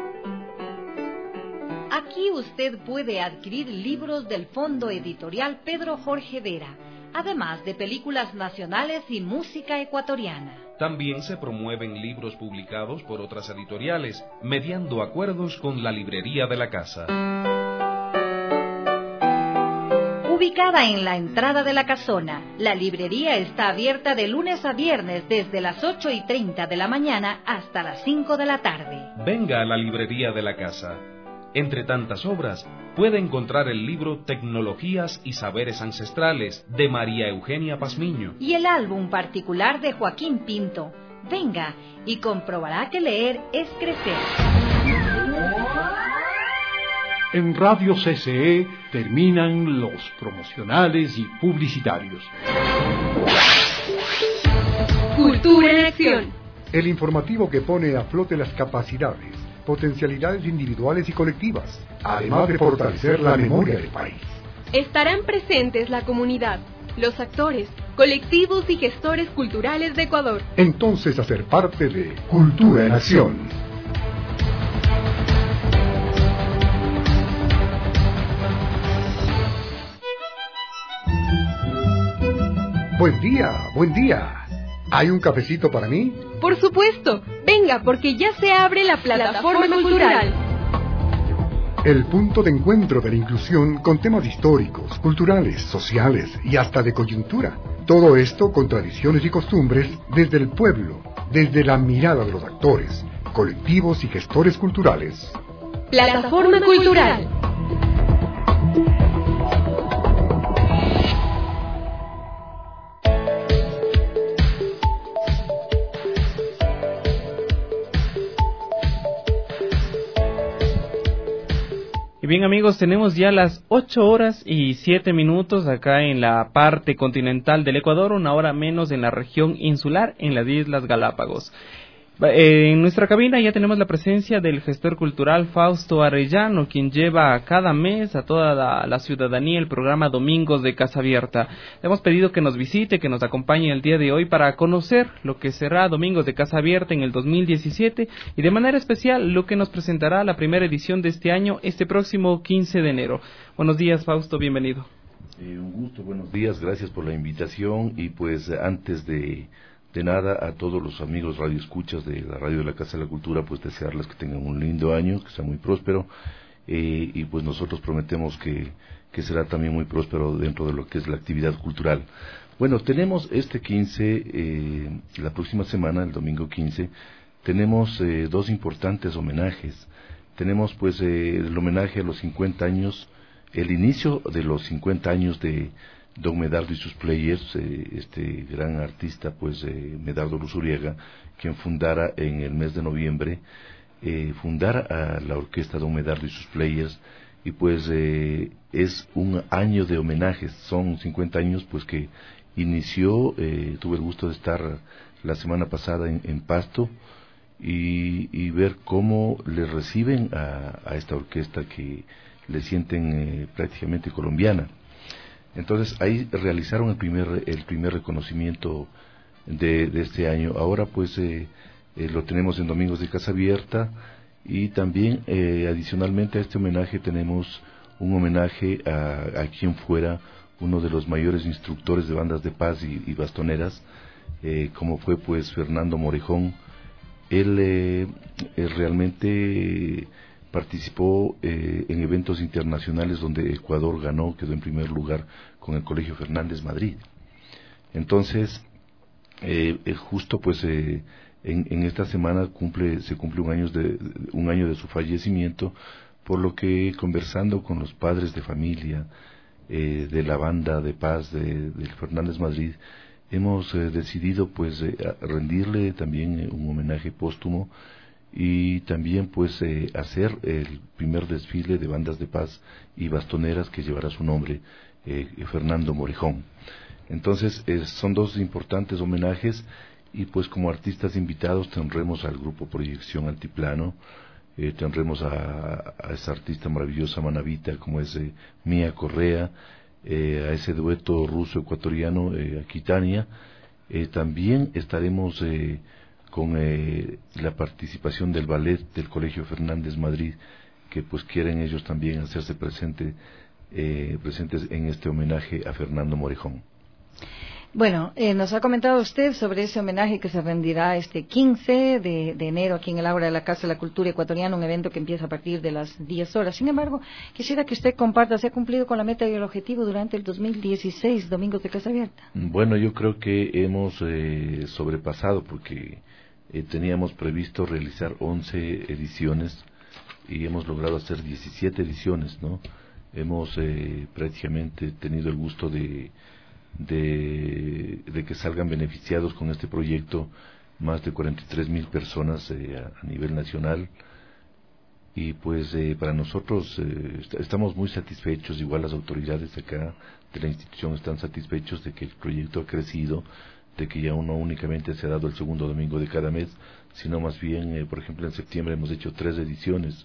Aquí usted puede adquirir libros del Fondo Editorial Pedro Jorge Vera, además de películas nacionales y música ecuatoriana. También se promueven libros publicados por otras editoriales, mediando acuerdos con la Librería de la Casa. Ubicada en la entrada de la casona, la librería está abierta de lunes a viernes desde las 8:30 de la mañana hasta las 5 de la tarde. Venga a la Librería de la Casa. Entre tantas obras, puede encontrar el libro Tecnologías y Saberes Ancestrales, de María Eugenia Pazmiño. Y el álbum particular de Joaquín Pinto. Venga y comprobará que leer es crecer. En Radio CCE terminan los promocionales y publicitarios. Cultura en acción. El informativo que pone a flote las capacidades, potencialidades individuales y colectivas, además de fortalecer la memoria del país. Estarán presentes la comunidad, los actores, colectivos y gestores culturales de Ecuador. Entonces, hacer parte de Cultura en Acción. Buen día, buen día. ¿Hay un cafecito para mí? Por supuesto. Venga, porque ya se abre la plataforma cultural. El punto de encuentro de la inclusión con temas históricos, culturales, sociales y hasta de coyuntura. Todo esto con tradiciones y costumbres desde el pueblo, desde la mirada de los actores, colectivos y gestores culturales. Plataforma cultural. Y bien amigos, tenemos ya las 8:07 acá en la parte continental del Ecuador, 1 hora menos en la región insular, en las Islas Galápagos. En nuestra cabina ya tenemos la presencia del gestor cultural Fausto Arellano, quien lleva cada mes a toda la ciudadanía el programa Domingos de Casa Abierta. Le hemos pedido que nos visite, que nos acompañe el día de hoy para conocer lo que será Domingos de Casa Abierta en el 2017 y de manera especial lo que nos presentará la primera edición de este año, este próximo 15 de enero. Buenos días, Fausto, bienvenido. Un gusto, buenos días, gracias por la invitación y pues antes de nada a todos los amigos radioescuchas de la radio de la Casa de la Cultura, pues desearles que tengan un lindo año, que sea muy próspero y pues nosotros prometemos que será también muy próspero dentro de lo que es la actividad cultural. Bueno, tenemos este 15, la próxima semana, el domingo 15, tenemos 2 importantes homenajes. Tenemos pues el homenaje a los 50 años, el inicio de los 50 años de Don Medardo y sus Players, este gran artista, pues Medardo Luzuriaga, quien fundara en el mes de noviembre, fundara a la orquesta Don Medardo y sus Players, y pues es un año de homenajes, son 50 años pues que inició, tuve el gusto de estar la semana pasada en Pasto, y ver cómo le reciben a esta orquesta que le sienten prácticamente colombiana. Entonces ahí realizaron el primer reconocimiento de este año. Ahora pues lo tenemos en Domingos de Casa Abierta, y también adicionalmente a este homenaje tenemos un homenaje a quien fuera uno de los mayores instructores de bandas de paz y bastoneras, como fue pues Fernando Morejón. Él realmente participó en eventos internacionales donde Ecuador quedó en primer lugar con el Colegio Fernández Madrid. Entonces, justo pues en esta semana se cumple un año de su fallecimiento, por lo que conversando con los padres de familia de la banda de paz del Fernández Madrid, hemos decidido pues rendirle también un homenaje póstumo, y también pues hacer el primer desfile de bandas de paz y bastoneras que llevará su nombre, Fernando Morejón. Entonces son dos importantes homenajes, y pues como artistas invitados tendremos al grupo Proyección Altiplano, tendremos a esa artista maravillosa manabita como es Mía Correa, a ese dueto ruso-ecuatoriano Aquitania. También estaremos con la participación del ballet del Colegio Fernández Madrid, que pues quieren ellos también hacerse presentes en este homenaje a Fernando Morejón. Bueno, nos ha comentado usted sobre ese homenaje que se rendirá este 15 de enero aquí en el Aula de la Casa de la Cultura Ecuatoriana, un evento que empieza a partir de las 10 horas. Sin embargo, quisiera que usted comparta, ¿se ha cumplido con la meta y el objetivo durante el 2016, Domingos de Casa Abierta? Bueno, yo creo que hemos sobrepasado, porque teníamos previsto realizar 11 ediciones y hemos logrado hacer 17 ediciones, ¿no? Hemos prácticamente tenido el gusto de que salgan beneficiados con este proyecto más de 43,000 personas a nivel nacional, y pues para nosotros estamos muy satisfechos. Igual las autoridades acá de la institución están satisfechos de que el proyecto ha crecido, de que ya no únicamente se ha dado el segundo domingo de cada mes, sino más bien, por ejemplo, en septiembre hemos hecho 3 ediciones,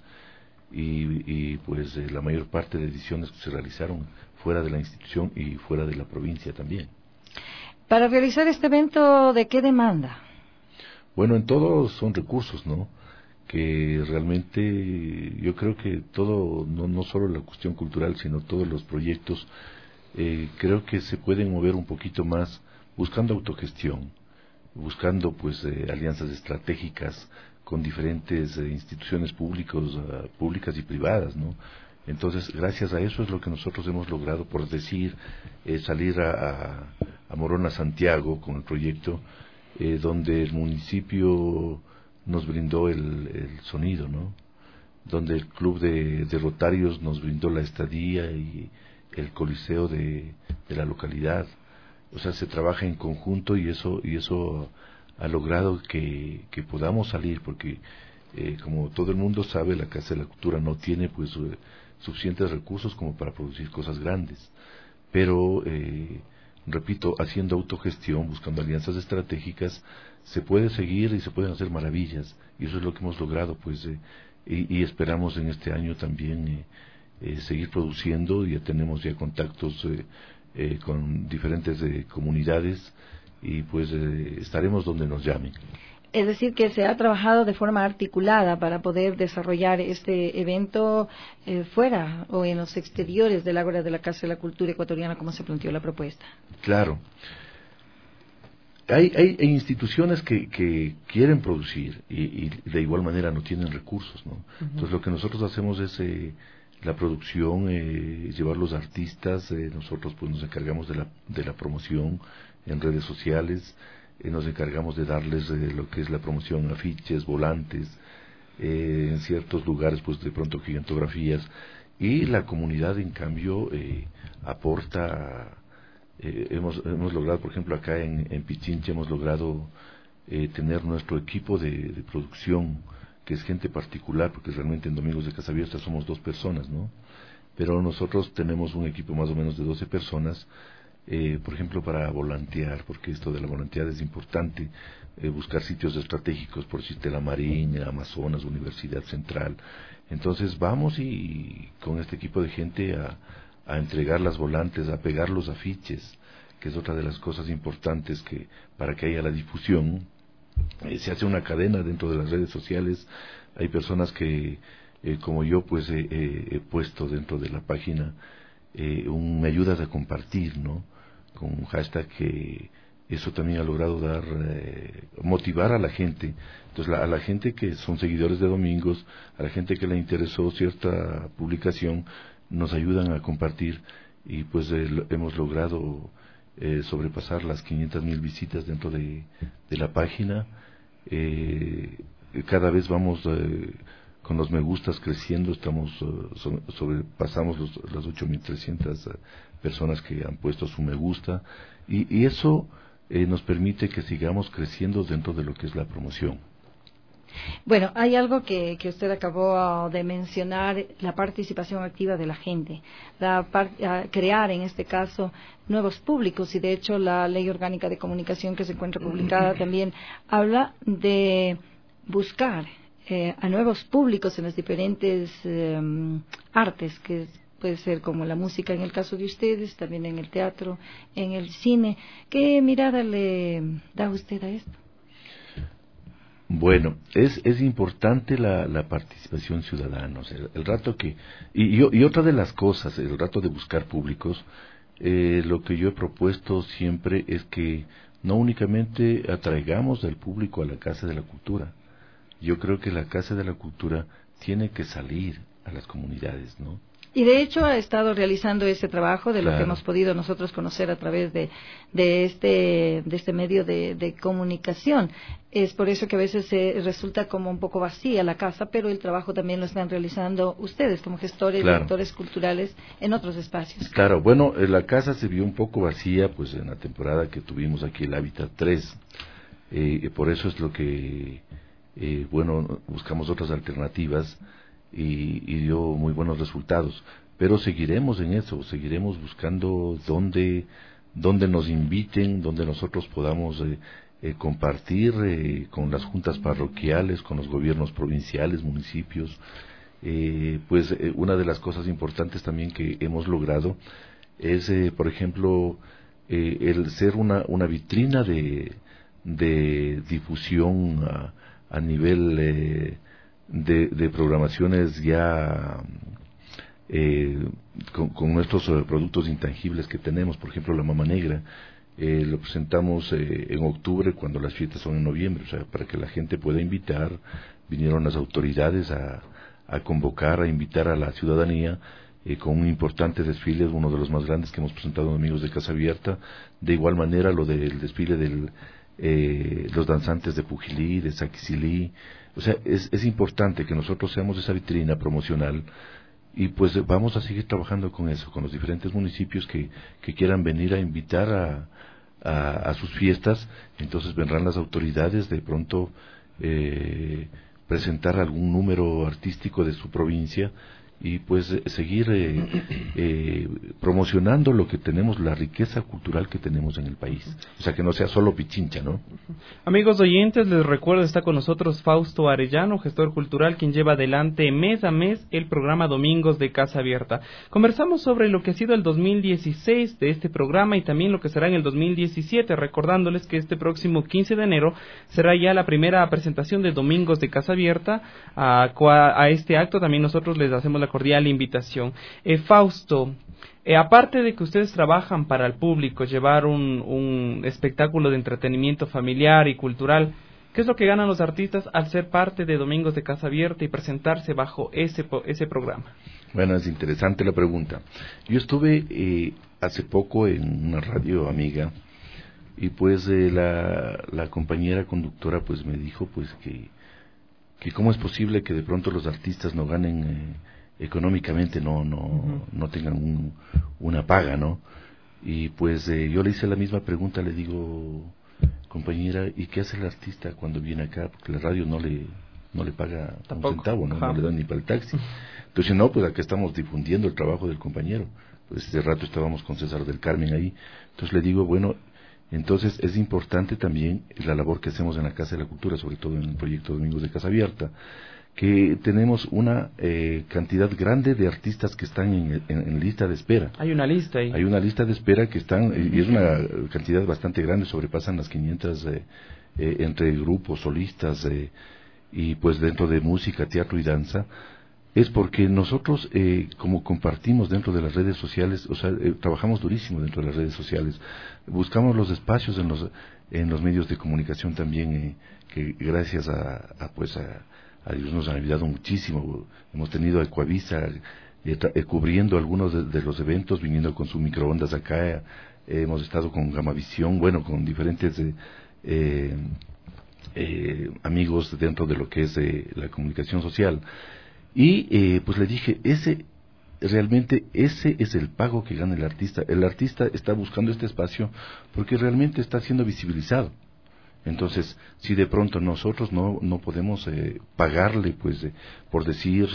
y pues la mayor parte de ediciones que se realizaron fuera de la institución y fuera de la provincia también. Para realizar este evento, ¿de qué demanda? Bueno, en todo son recursos, ¿no? Que realmente yo creo que todo, no solo la cuestión cultural, sino todos los proyectos, creo que se pueden mover un poquito más buscando autogestión, buscando pues alianzas estratégicas con diferentes instituciones públicas y privadas, ¿no? Entonces, gracias a eso es lo que nosotros hemos logrado, por decir, salir a Morona, Santiago, con el proyecto, donde el municipio nos brindó el sonido, ¿no? Donde el club de Rotarios nos brindó la estadía y el coliseo de la localidad. O sea, se trabaja en conjunto, y eso ha logrado que podamos salir, porque como todo el mundo sabe, la Casa de la Cultura no tiene pues suficientes recursos como para producir cosas grandes, pero repito, haciendo autogestión, buscando alianzas estratégicas, se puede seguir y se pueden hacer maravillas, y eso es lo que hemos logrado, pues y esperamos en este año también seguir produciendo. Ya tenemos contactos con diferentes comunidades, y pues estaremos donde nos llamen. Es decir, que se ha trabajado de forma articulada para poder desarrollar este evento fuera o en los exteriores del Ágora de la Casa de la Cultura Ecuatoriana, como se planteó la propuesta. Claro. Hay instituciones que quieren producir y de igual manera no tienen recursos, ¿no? Entonces lo que nosotros hacemos es la producción, llevar los artistas, nosotros pues nos encargamos de la promoción en redes sociales, nos encargamos de darles lo que es la promoción, afiches, volantes, en ciertos lugares pues de pronto gigantografías, y la comunidad en cambio aporta. Hemos logrado, por ejemplo, acá en Pichincha hemos logrado tener nuestro equipo de producción, que es gente particular, porque realmente en Domingos de Casa Abierta somos 2 personas, ¿no? Pero nosotros tenemos un equipo más o menos de 12 personas, por ejemplo, para volantear, porque esto de la volanteada es importante, buscar sitios estratégicos, por decirte, la Mariña, Amazonas, Universidad Central. Entonces vamos y con este equipo de gente a entregar las volantes, a pegar los afiches, que es otra de las cosas importantes que para que haya la difusión. Se hace una cadena dentro de las redes sociales. Hay personas que, como yo, pues he puesto dentro de la página me ayudas a compartir, ¿no? Con un hashtag que eso también ha logrado motivar a la gente. Entonces a la gente que son seguidores de Domingos, a la gente que le interesó cierta publicación, nos ayudan a compartir y pues hemos logrado sobrepasar las 500,000 visitas dentro de la página. Cada vez vamos con los me gustas creciendo, sobrepasamos las 8,300 personas que han puesto su me gusta y eso nos permite que sigamos creciendo dentro de lo que es la promoción. Bueno, hay algo que usted acabó de mencionar, la participación activa de la gente, crear en este caso nuevos públicos, y de hecho la Ley Orgánica de Comunicación que se encuentra publicada también habla de buscar a nuevos públicos en las diferentes artes, que puede ser como la música en el caso de ustedes, también en el teatro, en el cine. ¿Qué mirada le da usted a esto? Bueno, es importante la participación ciudadana, o sea, el rato que y otra de las cosas, el rato de buscar públicos, lo que yo he propuesto siempre es que no únicamente atraigamos al público a la Casa de la Cultura. Yo creo que la Casa de la Cultura tiene que salir a las comunidades, ¿no? Y de hecho ha estado realizando ese trabajo de lo Claro. que hemos podido nosotros conocer a través de este medio de comunicación. Es por eso que a veces resulta como un poco vacía la casa, pero el trabajo también lo están realizando ustedes como gestores, Claro. directores culturales en otros espacios. Claro, bueno, la casa se vio un poco vacía pues en la temporada que tuvimos aquí el Hábitat 3. Por eso es lo que, buscamos otras alternativas y dio muy buenos resultados. Pero seguiremos en eso, seguiremos buscando donde nos inviten, donde nosotros podamos compartir con las juntas parroquiales, con los gobiernos provinciales, municipios. Una de las cosas importantes también que hemos logrado es, por ejemplo, el ser una vitrina de difusión a nivel de programaciones ya con nuestros productos intangibles que tenemos. Por ejemplo, la Mama Negra lo presentamos en octubre, cuando las fiestas son en noviembre, o sea, para que la gente pueda invitar. Vinieron las autoridades a convocar, a invitar a la ciudadanía con un importante desfile, uno de los más grandes que hemos presentado en Amigos de Casa Abierta. De igual manera lo del desfile los danzantes de Pujilí, de Saquicilí. O sea, es importante que nosotros seamos esa vitrina promocional y pues vamos a seguir trabajando con eso, con los diferentes municipios que quieran venir a invitar a sus fiestas. Entonces vendrán las autoridades de pronto presentar algún número artístico de su provincia y pues seguir promocionando lo que tenemos, la riqueza cultural que tenemos en el país. O sea, que no sea solo Pichincha, ¿no? Amigos oyentes, les recuerdo, está con nosotros Fausto Arellano, gestor cultural, quien lleva adelante mes a mes el programa Domingos de Casa Abierta. Conversamos sobre lo que ha sido el 2016 de este programa y también lo que será en el 2017, recordándoles que este próximo 15 de enero será ya la primera presentación de Domingos de Casa Abierta. A este acto también nosotros les hacemos la cordial invitación. Fausto, aparte de que ustedes trabajan para el público, llevar un espectáculo de entretenimiento familiar y cultural, ¿qué es lo que ganan los artistas al ser parte de Domingos de Casa Abierta y presentarse bajo ese programa? Bueno, es interesante la pregunta. Yo estuve hace poco en una radio amiga y pues la compañera conductora pues me dijo pues que cómo es posible que de pronto los artistas no ganen económicamente, no tengan una paga, ¿no? Y pues yo le hice la misma pregunta, le digo, compañera, ¿y qué hace el artista cuando viene acá? Porque la radio no le paga tampoco un centavo, no le dan ni para el taxi. Entonces, no, pues acá estamos difundiendo el trabajo del compañero. Pues este rato estábamos con César del Carmen ahí. Entonces le digo, bueno, Entonces es importante también la labor que hacemos en la Casa de la Cultura, sobre todo en el proyecto Domingos de Casa Abierta, que tenemos una cantidad grande de artistas que están en lista de espera. Hay una lista ahí. Hay una lista de espera que están, y es una cantidad bastante grande, sobrepasan las 500 entre grupos, solistas, y pues dentro de música, teatro y danza. Es porque nosotros, como compartimos dentro de las redes sociales, o sea, trabajamos durísimo dentro de las redes sociales, buscamos los espacios en los medios de comunicación también, que gracias a Dios nos han ayudado muchísimo. Hemos tenido a Ecuavisa cubriendo algunos de los eventos, viniendo con su microondas acá, hemos estado con Gamavisión, bueno, con diferentes amigos dentro de lo que es la comunicación social. Y pues le dije, realmente ese es el pago que gana el artista. El artista está buscando este espacio porque realmente está siendo visibilizado. Entonces, si de pronto nosotros no podemos pagarle, pues, por decir,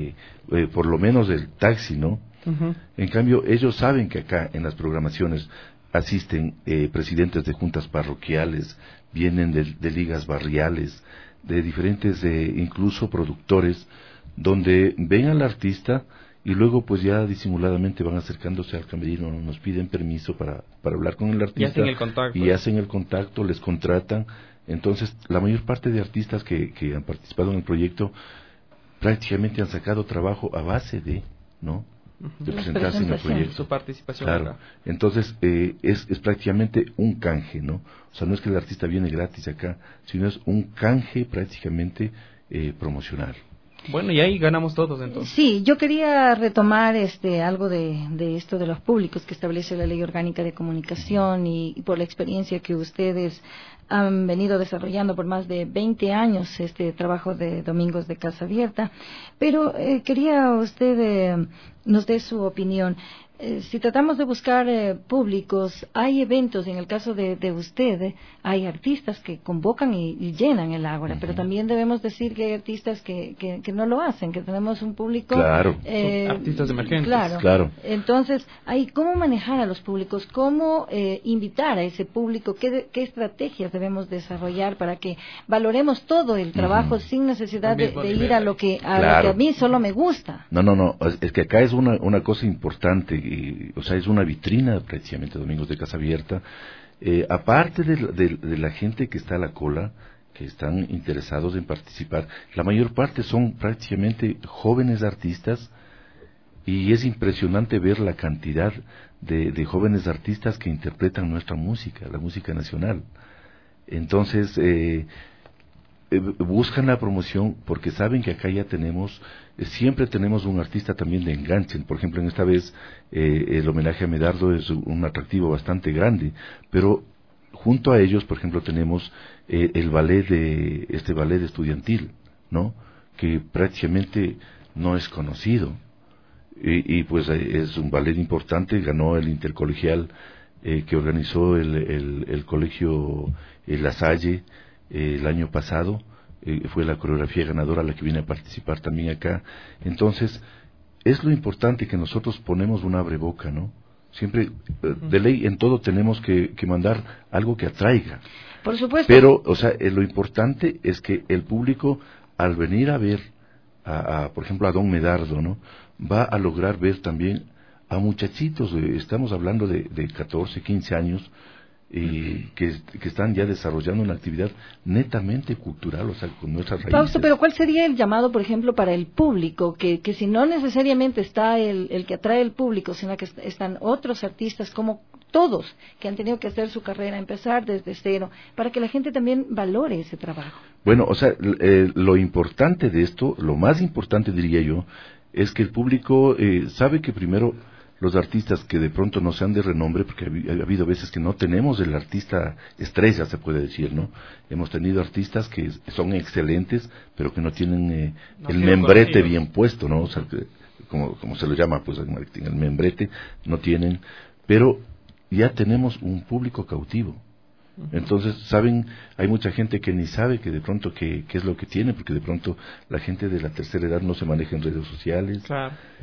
por lo menos el taxi, ¿no? Uh-huh. En cambio, ellos saben que acá en las programaciones asisten presidentes de juntas parroquiales, vienen de ligas barriales, de diferentes, incluso productores, donde ven al artista y luego pues ya disimuladamente van acercándose al camerino, nos piden permiso para hablar con el artista y hacen el contacto, les contratan. Entonces la mayor parte de artistas que han participado en el proyecto prácticamente han sacado trabajo a base de presentarse en el proyecto, su participación. Claro. Acá. Entonces es prácticamente un canje, ¿no? O sea, no es que el artista viene gratis acá, sino es un canje prácticamente promocional. Bueno, y ahí ganamos todos entonces. Sí, yo quería retomar algo de esto de los públicos que establece la Ley Orgánica de Comunicación y por la experiencia que ustedes han venido desarrollando por más de 20 años este trabajo de Domingos de Casa Abierta, pero quería usted nos dé su opinión. Si tratamos de buscar públicos, hay eventos, en el caso de usted, hay artistas que convocan y llenan el ágora, pero también debemos decir que hay artistas que no lo hacen, que tenemos un público... Claro, artistas emergentes. Claro. Entonces, ¿cómo manejar a los públicos? ¿Cómo invitar a ese público? ¿Qué estrategias debemos desarrollar para que valoremos todo el trabajo sin necesidad de ir a lo que a mí solo me gusta? No, es que acá es una cosa importante. O sea, es una vitrina precisamente Domingos de Casa Abierta. Aparte de la gente que está a la cola, que están interesados en participar, la mayor parte son prácticamente jóvenes artistas, y es impresionante ver la cantidad de jóvenes artistas que interpretan nuestra música, la música nacional. Entonces buscan la promoción porque saben que acá ya siempre tenemos un artista también de enganche. Por ejemplo, en esta vez el homenaje a Medardo es un atractivo bastante grande, pero junto a ellos, por ejemplo, tenemos el ballet estudiantil, ¿no? Que prácticamente no es conocido, y pues es un ballet importante. Ganó el intercolegial que organizó el colegio La Salle el año pasado. Fue la coreografía ganadora la que viene a participar también acá. Entonces, es lo importante que nosotros ponemos un abreboca, ¿no? Siempre, de ley, en todo tenemos que mandar algo que atraiga. Por supuesto. Pero, o sea, lo importante es que el público, al venir a ver, por ejemplo, a Don Medardo, ¿no? Va a lograr ver también a muchachitos, estamos hablando de 14, 15 años, que están ya desarrollando una actividad netamente cultural, o sea, con nuestras raíces. Fausto, pero ¿cuál sería el llamado, por ejemplo, para el público? Que si no necesariamente está el que atrae el público, sino que están otros artistas, como todos, que han tenido que hacer su carrera, empezar desde cero, para que la gente también valore ese trabajo. Bueno, o sea, lo importante de esto, lo más importante diría yo, es que el público sabe que primero los artistas que de pronto no sean de renombre, porque ha habido veces que no tenemos el artista estrella, se puede decir, ¿no? Hemos tenido artistas que son excelentes, pero que no tienen el membrete bien puesto, ¿no? O sea, como se lo llama, pues en marketing, el membrete no tienen, pero ya tenemos un público cautivo. Entonces, saben, hay mucha gente que ni sabe que de pronto qué es lo que tiene, porque de pronto la gente de la tercera edad no se maneja en redes sociales. Claro.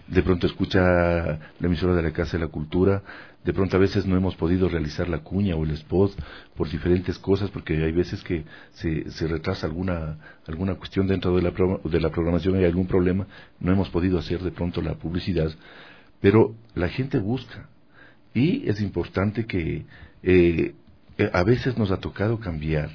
de pronto escucha la emisora de la Casa de la Cultura, de pronto a veces no hemos podido realizar la cuña o el spot por diferentes cosas, porque hay veces que se retrasa alguna cuestión dentro de la programación, hay algún problema, no hemos podido hacer de pronto la publicidad, pero la gente busca, y es importante que a veces nos ha tocado cambiar,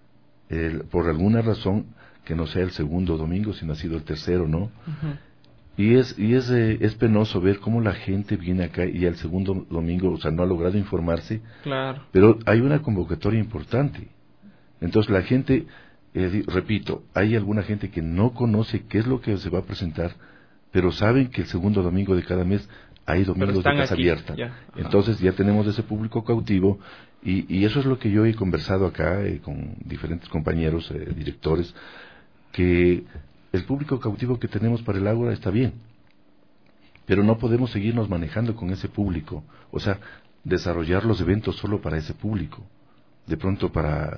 por alguna razón, que no sea el segundo domingo, sino ha sido el tercero, ¿no? Uh-huh. Y es penoso ver cómo la gente viene acá y al segundo domingo, o sea, no ha logrado informarse. Claro. Pero hay una convocatoria importante. Entonces la gente, repito, hay alguna gente que no conoce qué es lo que se va a presentar, pero saben que el segundo domingo de cada mes hay domingos de casa abierta. Entonces ya tenemos ese público cautivo y eso es lo que yo he conversado acá con diferentes compañeros, directores, que el público cautivo que tenemos para el Ágora está bien, pero no podemos seguirnos manejando con ese público, o sea, desarrollar los eventos solo para ese público. De pronto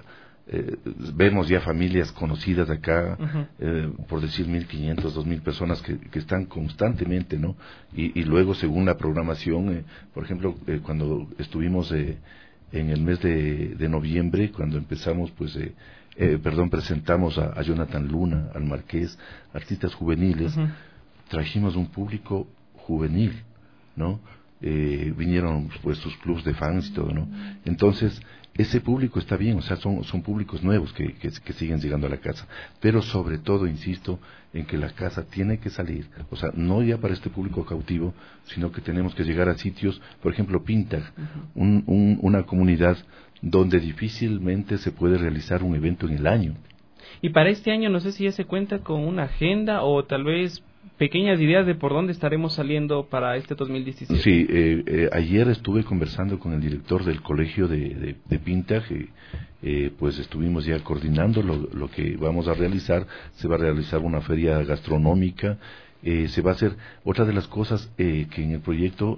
vemos ya familias conocidas acá, uh-huh, por decir 1.500, 2.000 personas que están constantemente, ¿no? Y luego según la programación, por ejemplo, cuando estuvimos en el mes de noviembre, cuando empezamos, presentamos a Jonathan Luna, al Marqués, artistas juveniles, uh-huh, trajimos un público juvenil, ¿no? Vinieron pues sus clubs de fans y todo, ¿no? Entonces, ese público está bien, o sea, son públicos nuevos que siguen llegando a la casa, pero sobre todo, insisto, en que la casa tiene que salir, o sea, no ya para este público cautivo, sino que tenemos que llegar a sitios, por ejemplo, Pintag, uh-huh, una comunidad donde difícilmente se puede realizar un evento en el año. Y para este año no sé si ya se cuenta con una agenda o tal vez pequeñas ideas de por dónde estaremos saliendo para este 2017. Sí, ayer estuve conversando con el director del colegio de Pintag, pues estuvimos ya coordinando lo que vamos a realizar. Se va a realizar una feria gastronómica, se va a hacer otra de las cosas que en el proyecto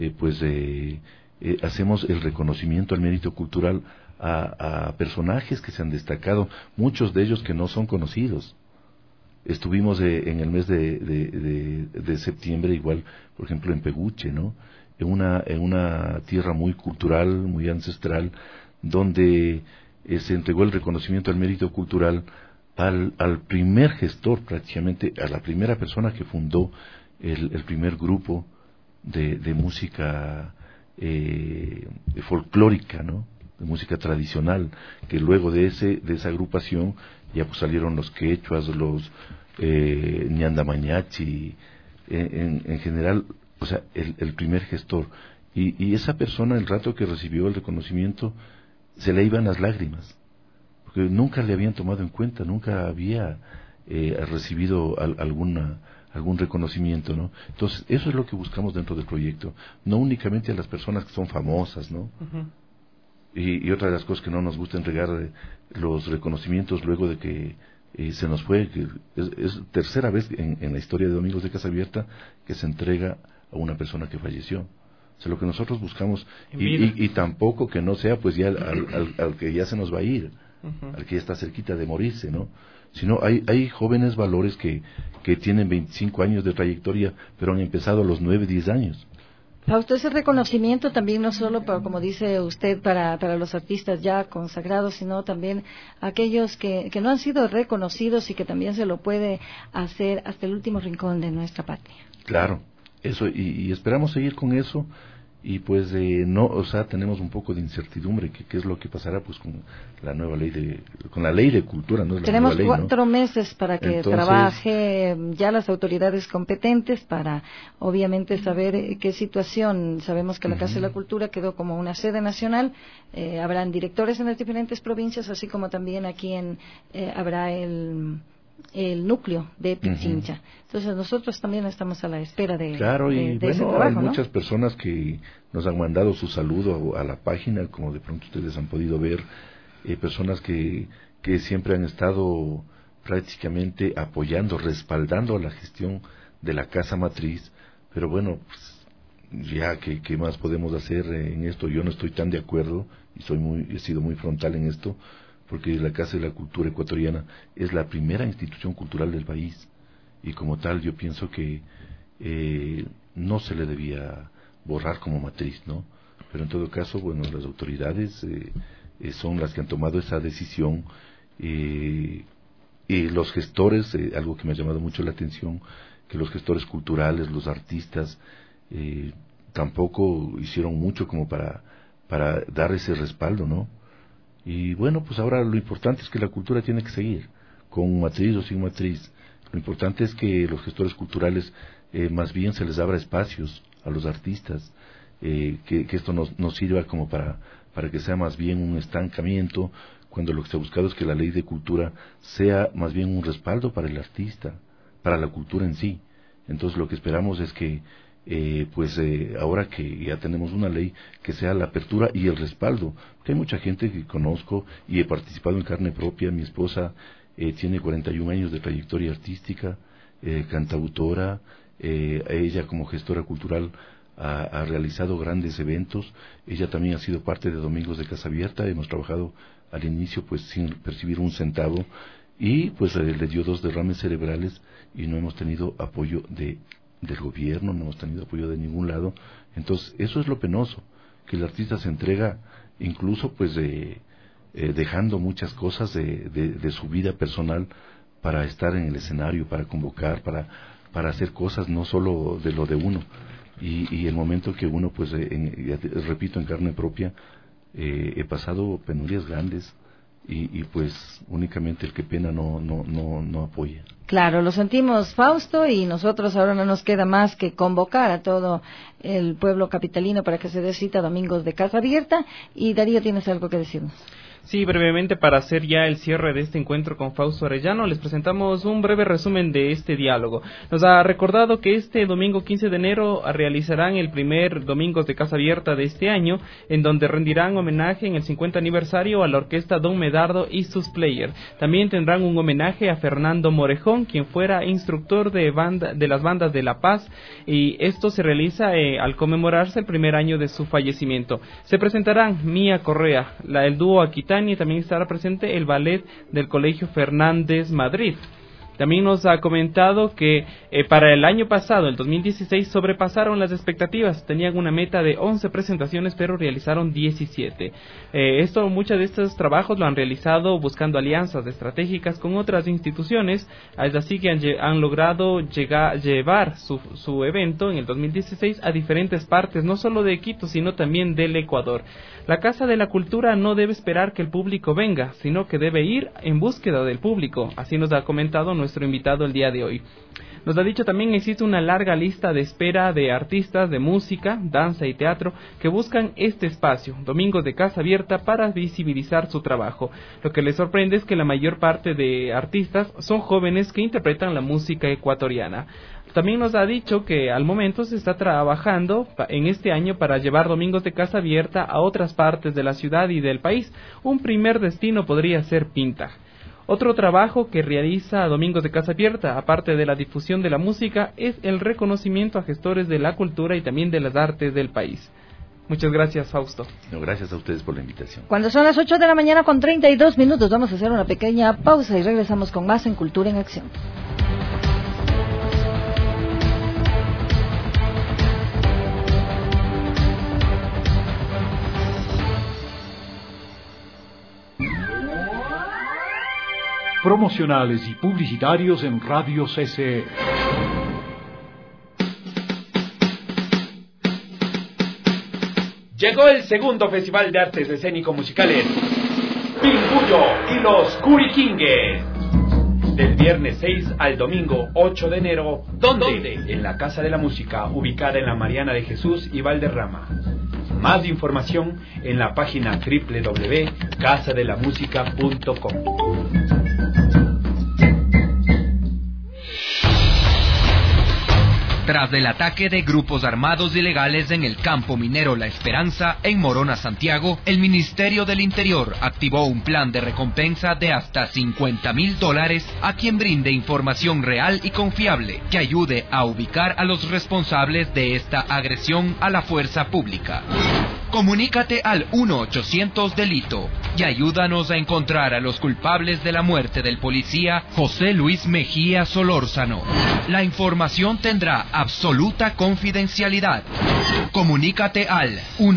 hacemos el reconocimiento al mérito cultural a personajes que se han destacado, muchos de ellos que no son conocidos. Estuvimos en el mes de septiembre igual, por ejemplo, en Peguche, ¿no? En una tierra muy cultural, muy ancestral, donde se entregó el reconocimiento al mérito cultural al primer gestor, prácticamente, a la primera persona que fundó el primer grupo de música folclórica, ¿no? De música tradicional, que luego de esa agrupación ya pues salieron los quechuas, los ñandamañachi, en general, o sea, el primer gestor. Y esa persona, el rato que recibió el reconocimiento, se le iban las lágrimas, porque nunca le habían tomado en cuenta, nunca había recibido algún reconocimiento, ¿no? Entonces, eso es lo que buscamos dentro del proyecto, no únicamente a las personas que son famosas, ¿no? Uh-huh. Y otra de las cosas que no nos gusta entregar los reconocimientos luego de que se nos fue, que es tercera vez en la historia de Domingos de Casa Abierta que se entrega a una persona que falleció. O sea, lo que nosotros buscamos, y tampoco que no sea pues ya al que ya se nos va a ir, uh-huh, al que ya está cerquita de morirse, ¿no? Sino hay jóvenes valores que tienen 25 años de trayectoria, pero han empezado a los 9, 10 años. Fausto, ese reconocimiento también no solo, como dice usted, para los artistas ya consagrados, sino también aquellos que no han sido reconocidos y que también se lo puede hacer hasta el último rincón de nuestra patria. Claro, eso, y esperamos seguir con eso. Y pues tenemos un poco de incertidumbre qué es lo que pasará pues con la nueva ley con la ley de cultura, ¿no? Tenemos ley, 4 meses para que trabaje ya las autoridades competentes para obviamente saber qué situación. Sabemos que la Casa de la Cultura quedó como una sede nacional, habrán directores en las diferentes provincias, así como también aquí habrá el núcleo de Pichincha. Uh-huh. Entonces nosotros también estamos a la espera de ese trabajo, hay muchas personas que nos han mandado su saludo a la página, como de pronto ustedes han podido ver, personas que siempre han estado prácticamente apoyando, respaldando la gestión de la casa matriz, pero bueno, pues ya ¿qué más podemos hacer en esto? Yo no estoy tan de acuerdo y he sido muy frontal en esto, porque la Casa de la Cultura Ecuatoriana es la primera institución cultural del país, y como tal yo pienso que no se le debía borrar como matriz, ¿no? Pero en todo caso, bueno, las autoridades son las que han tomado esa decisión, y los gestores, algo que me ha llamado mucho la atención, que los gestores culturales, los artistas, tampoco hicieron mucho como para dar ese respaldo, ¿no? Y bueno, pues ahora lo importante es que la cultura tiene que seguir, con matriz o sin matriz. Lo importante es que los gestores culturales más bien se les abra espacios a los artistas, que esto no sirva como para que sea más bien un estancamiento, cuando lo que se ha buscado es que la ley de cultura sea más bien un respaldo para el artista, para la cultura en sí. Entonces lo que esperamos es que ahora que ya tenemos una ley, que sea la apertura y el respaldo, porque hay mucha gente que conozco y he participado en carne propia. Mi esposa tiene 41 años de trayectoria artística, cantautora, ella como gestora cultural ha realizado grandes eventos. Ella también ha sido parte de Domingos de Casa Abierta. Hemos trabajado al inicio pues sin percibir un centavo, y pues le dio 2 derrames cerebrales y no hemos tenido apoyo del gobierno, no hemos tenido apoyo de ningún lado. Entonces eso es lo penoso, que el artista se entrega incluso pues dejando muchas cosas de su vida personal para estar en el escenario, para convocar, para hacer cosas, no solo de lo de uno. Y el momento que uno pues repito, en carne propia, he pasado penurias grandes, y pues únicamente el que pena no apoya. Claro, lo sentimos, Fausto, y nosotros ahora no nos queda más que convocar a todo el pueblo capitalino para que se dé cita a Domingos de Casa Abierta. Y Darío, ¿tienes algo que decirnos? Sí, brevemente, para hacer ya el cierre de este encuentro con Fausto Arellano, les presentamos un breve resumen de este diálogo. Nos ha recordado que este domingo 15 de enero realizarán el primer Domingos de Casa Abierta de este año, en donde rendirán homenaje en el 50 aniversario a la orquesta Don Medardo y sus players. También tendrán un homenaje a Fernando Morejón, quien fuera instructor de las bandas de La Paz, y esto se realiza al conmemorarse el primer año de su fallecimiento. Se presentarán Mía Correa, el dúo Aquitania, y también estará presente el ballet del Colegio Fernández Madrid. También nos ha comentado que para el año pasado, el 2016, sobrepasaron las expectativas. Tenían una meta de 11 presentaciones, pero realizaron 17. Muchos de estos trabajos lo han realizado buscando alianzas estratégicas con otras instituciones. Es así que han logrado llevar su evento en el 2016 a diferentes partes, no solo de Quito, sino también del Ecuador. La Casa de la Cultura no debe esperar que el público venga, sino que debe ir en búsqueda del público. Así nos ha comentado nuestro invitado el día de hoy. Nos ha dicho también que existe una larga lista de espera de artistas de música, danza y teatro que buscan este espacio, Domingos de Casa Abierta, para visibilizar su trabajo. Lo que les sorprende es que la mayor parte de artistas son jóvenes que interpretan la música ecuatoriana. También nos ha dicho que al momento se está trabajando en este año para llevar Domingos de Casa Abierta a otras partes de la ciudad y del país. Un primer destino podría ser Pinta. Otro trabajo que realiza Domingos de Casa Abierta, aparte de la difusión de la música, es el reconocimiento a gestores de la cultura y también de las artes del país. Muchas gracias, Fausto. No, gracias a ustedes por la invitación. Cuando son las 8 de la mañana con 32 minutos, vamos a hacer una pequeña pausa y regresamos con más en Cultura en Acción. Promocionales y publicitarios en Radio CCE. Llegó el segundo Festival de Artes Escénico-Musicales Pinguyo y los Curiquingues. Del viernes 6 al domingo 8 de enero. ¿Dónde? En la Casa de la Música, ubicada en la Mariana de Jesús y Valderrama. Más información en la página www.casadelamusica.com. Tras el ataque de grupos armados ilegales en el campo minero La Esperanza, en Morona, Santiago, el Ministerio del Interior activó un plan de recompensa de hasta $50,000 a quien brinde información real y confiable que ayude a ubicar a los responsables de esta agresión a la fuerza pública. Comunícate al 1-800-DELITO y ayúdanos a encontrar a los culpables de la muerte del policía José Luis Mejía Solórzano. La información tendrá absoluta confidencialidad. Comunícate al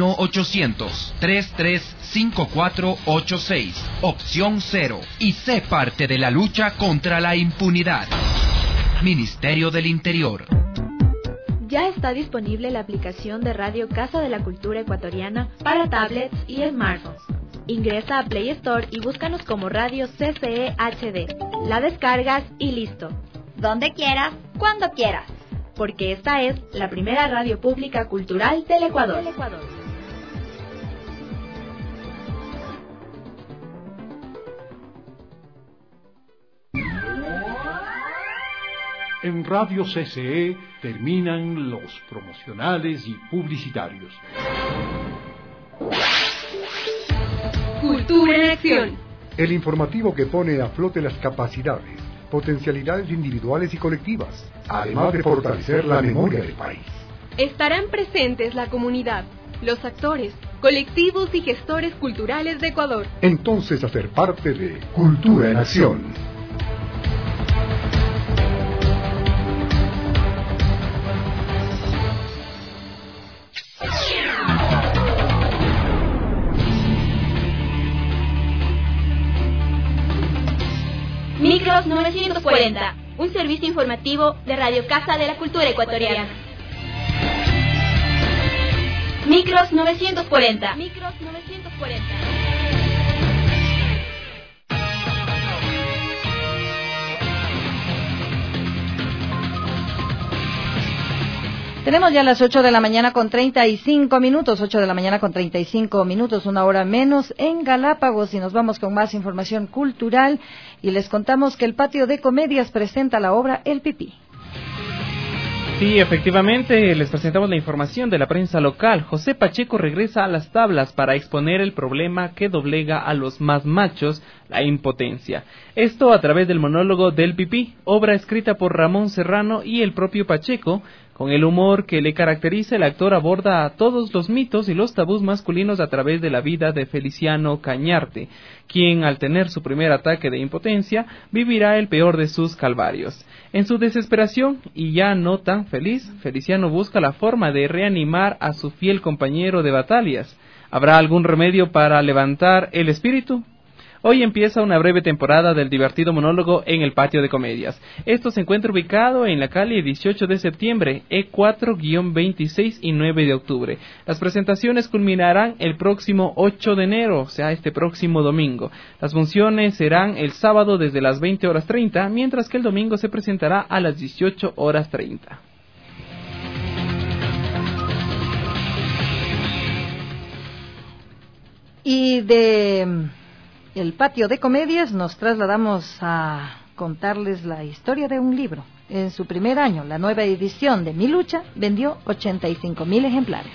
1-800-335486, opción 0, y sé parte de la lucha contra la impunidad. Ministerio del Interior. Ya está disponible la aplicación de Radio Casa de la Cultura Ecuatoriana para tablets y smartphones. Ingresa a Play Store y búscanos como Radio CCE HD. La descargas y listo. Donde quieras, cuando quieras. Porque esta es la primera radio pública cultural del Ecuador. En Radio CCE terminan los promocionales y publicitarios. Cultura en acción. El informativo que pone a flote las capacidades, potencialidades individuales y colectivas, además de fortalecer la memoria del país. Estarán presentes la comunidad, los actores, colectivos y gestores culturales de Ecuador. Entonces, hacer parte de Cultura en Acción. Micros 940, un servicio informativo de Radio Casa de la Cultura Ecuatoriana. Micros 940. Micros 940. Tenemos ya las 8 de la mañana con 35 minutos, 8 de la mañana con 35 minutos, una hora menos en Galápagos, y nos vamos con más información cultural y les contamos que el Patio de Comedias presenta la obra El Pipí. Sí, efectivamente, les presentamos la información de la prensa local. José Pacheco regresa a las tablas para exponer el problema que doblega a los más machos, la impotencia. Esto a través del monólogo del Pipí, obra escrita por Ramón Serrano y el propio Pacheco. Con el humor que le caracteriza, el actor aborda a todos los mitos y los tabús masculinos a través de la vida de Feliciano Cañarte, quien al tener su primer ataque de impotencia vivirá el peor de sus calvarios. En su desesperación y ya no tan feliz, Feliciano busca la forma de reanimar a su fiel compañero de batallas. ¿Habrá algún remedio para levantar el espíritu? Hoy empieza una breve temporada del divertido monólogo en el Patio de Comedias. Esto se encuentra ubicado en la calle 18 de septiembre, E4-26 y 9 de octubre. Las presentaciones culminarán el próximo 8 de enero, o sea, este próximo domingo. Las funciones serán el sábado desde las 20:30, mientras que el domingo se presentará a las 18:30. Y de el Patio de Comedias nos trasladamos a contarles la historia de un libro. En su primer año, la nueva edición de Mi Lucha vendió 85,000 ejemplares.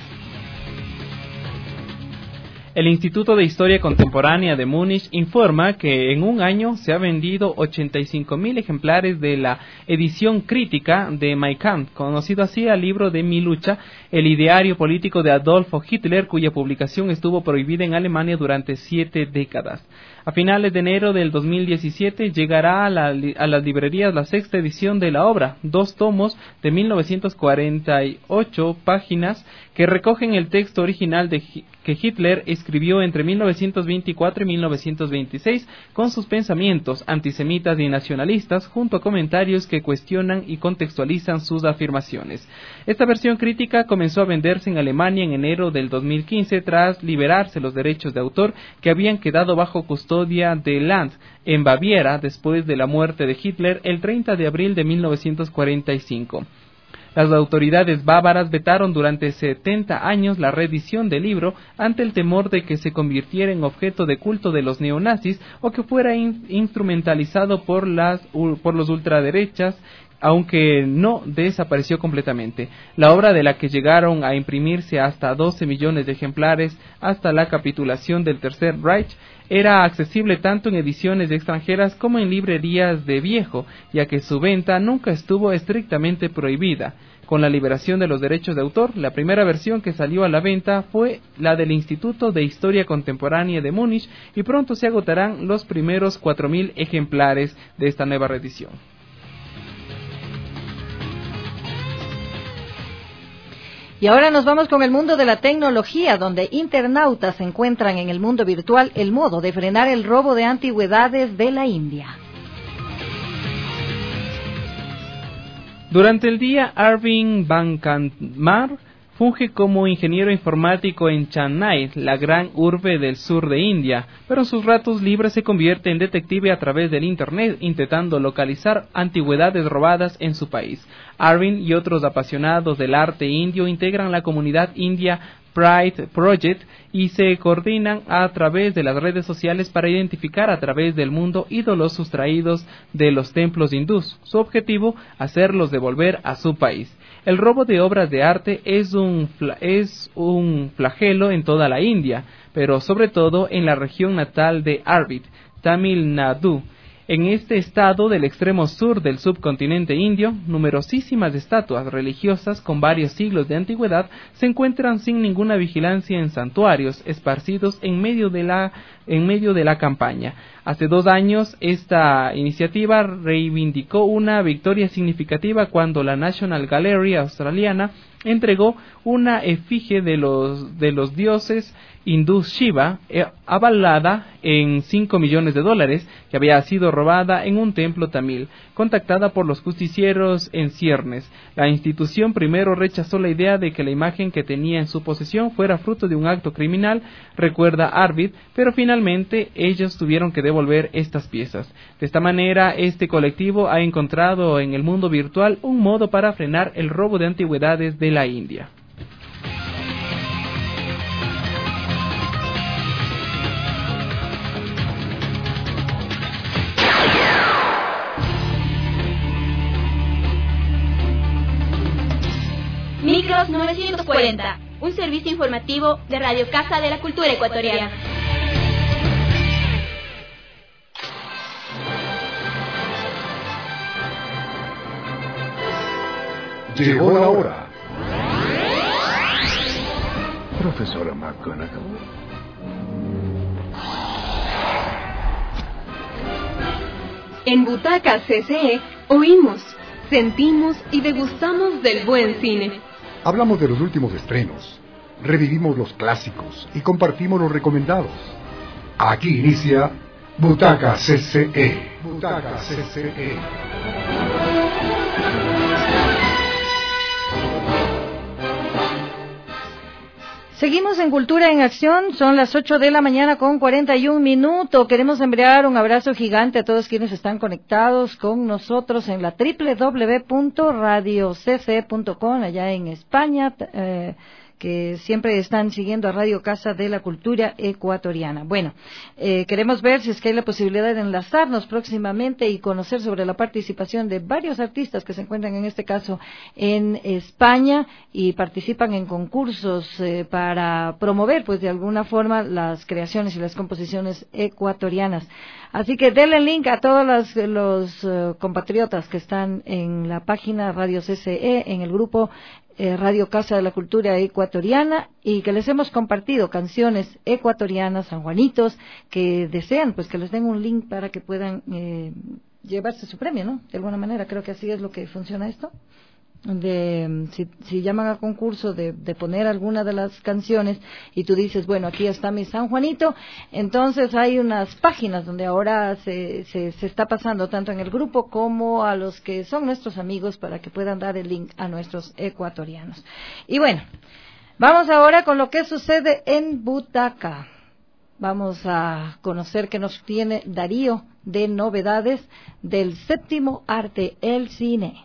El Instituto de Historia Contemporánea de Múnich informa que en un año se ha vendido 85,000 ejemplares de la edición crítica de Mein Kampf, conocido así al libro de Mi Lucha, el ideario político de Adolfo Hitler, cuya publicación estuvo prohibida en Alemania durante 7 décadas. A finales de enero del 2017 llegará a las librerías la sexta edición de la obra, 2 tomos de 1948 páginas que recogen el texto original que Hitler escribió entre 1924 y 1926 con sus pensamientos antisemitas y nacionalistas, junto a comentarios que cuestionan y contextualizan sus afirmaciones. Esta versión crítica comenzó a venderse en Alemania en enero del 2015 tras liberarse los derechos de autor que habían quedado bajo custodia de Land en Baviera después de la muerte de Hitler el 30 de abril de 1945. Las autoridades bávaras vetaron durante 70 años la reedición del libro ante el temor de que se convirtiera en objeto de culto de los neonazis o que fuera instrumentalizado por los ultraderechas, aunque no desapareció completamente. La obra, de la que llegaron a imprimirse hasta 12 millones de ejemplares hasta la capitulación del Tercer Reich, era accesible tanto en ediciones extranjeras como en librerías de viejo, ya que su venta nunca estuvo estrictamente prohibida. Con la liberación de los derechos de autor, la primera versión que salió a la venta fue la del Instituto de Historia Contemporánea de Múnich y pronto se agotarán los primeros 4,000 ejemplares de esta nueva reedición. Y ahora nos vamos con el mundo de la tecnología, donde internautas encuentran en el mundo virtual el modo de frenar el robo de antigüedades de la India. Durante el día, Arvind Bankamar funge como ingeniero informático en Chennai, la gran urbe del sur de India, pero en sus ratos libres se convierte en detective a través del Internet, intentando localizar antigüedades robadas en su país. Arvind y otros apasionados del arte indio integran la comunidad India Pride Project y se coordinan a través de las redes sociales para identificar a través del mundo ídolos sustraídos de los templos hindús. Su objetivo, hacerlos devolver a su país. El robo de obras de arte es un flagelo en toda la India, pero sobre todo en la región natal de Arvind, Tamil Nadu. En este estado del extremo sur del subcontinente indio, numerosísimas estatuas religiosas con varios siglos de antigüedad se encuentran sin ninguna vigilancia en santuarios esparcidos en medio de la campaña. Hace 2 años, esta iniciativa reivindicó una victoria significativa cuando la National Gallery australiana entregó una efigie de los dioses hindús Shiva, avalada en $5 millones, que había sido robada en un templo tamil. Contactada por los justicieros en ciernes, la institución primero rechazó la idea de que la imagen que tenía en su posesión fuera fruto de un acto criminal, recuerda Arvind, pero finalmente ellos tuvieron que devolver estas piezas. De esta manera, este colectivo ha encontrado en el mundo virtual un modo para frenar el robo de antigüedades de la India. Micros 940, un servicio informativo de Radio Casa de la Cultura Ecuatoriana. Llegó la hora. Profesora McGonagall. En Butaca CCE oímos, sentimos y degustamos del buen cine. Hablamos de los últimos estrenos, revivimos los clásicos y compartimos los recomendados. Aquí inicia Butaca CCE. Butaca CCE. Seguimos en Cultura en Acción, son las 8 de la mañana con 41 minutos. Queremos enviar un abrazo gigante a todos quienes están conectados con nosotros en la www.radiocce.com allá en España, que siempre están siguiendo a Radio Casa de la Cultura Ecuatoriana. Bueno, queremos ver si es que hay la posibilidad de enlazarnos próximamente y conocer sobre la participación de varios artistas que se encuentran en este caso en España y participan en concursos para promover pues de alguna forma las creaciones y las composiciones ecuatorianas. Así que denle link a todos los compatriotas que están en la página Radio CCE, en el grupo Radio Casa de la Cultura Ecuatoriana, y que les hemos compartido canciones ecuatorianas, sanjuanitos, que desean pues que les den un link para que puedan llevarse su premio, ¿no? De alguna manera, creo que así es lo que funciona esto. Si llaman a concurso de poner alguna de las canciones y tú dices, bueno, aquí está mi San Juanito, entonces hay unas páginas donde ahora se está pasando tanto en el grupo como a los que son nuestros amigos para que puedan dar el link a nuestros ecuatorianos. Y bueno, vamos ahora con lo que sucede en Butaca. Vamos a conocer qué nos tiene Darío de novedades del séptimo arte, el cine.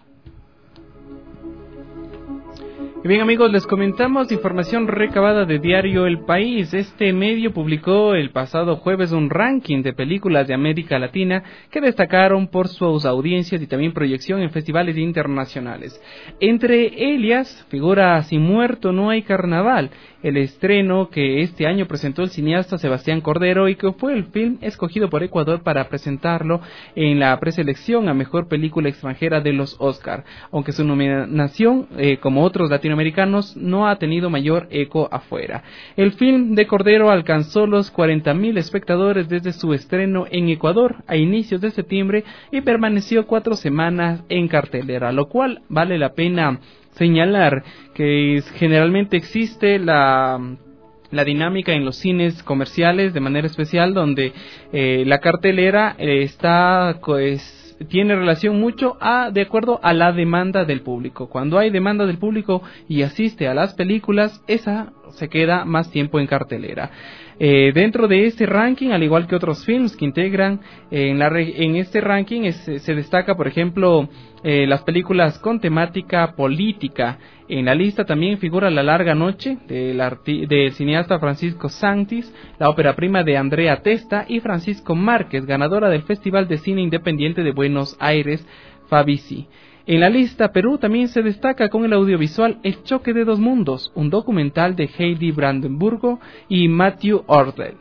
Y bien amigos, les comentamos información recabada de Diario El País. Este medio publicó el pasado jueves un ranking de películas de América Latina que destacaron por sus audiencias y también proyección en festivales internacionales. Entre ellas figura Sin Muerto No Hay Carnaval, el estreno que este año presentó el cineasta Sebastián Cordero y que fue el film escogido por Ecuador para presentarlo en la preselección a Mejor Película Extranjera de los Oscar, aunque su nominación, como otros latinoamericanos, no ha tenido mayor eco afuera. El film de Cordero alcanzó los 40,000 espectadores desde su estreno en Ecuador a inicios de septiembre y permaneció 4 semanas en cartelera, lo cual vale la pena señalar que generalmente existe la dinámica en los cines comerciales de manera especial, donde la cartelera tiene relación mucho de acuerdo a la demanda del público. Cuando hay demanda del público y asiste a las películas, esa se queda más tiempo en cartelera. Dentro de este ranking, al igual que otros films que integran en este ranking, se destaca, por ejemplo, las películas con temática política. En la lista también figura La larga noche del cineasta Francisco Santis, la ópera prima de Andrea Testa y Francisco Márquez, ganadora del Festival de Cine Independiente de Buenos Aires, Favici. En la lista Perú también se destaca con el audiovisual El choque de dos mundos, un documental de Heidi Brandenburgo y Matthew Ordell.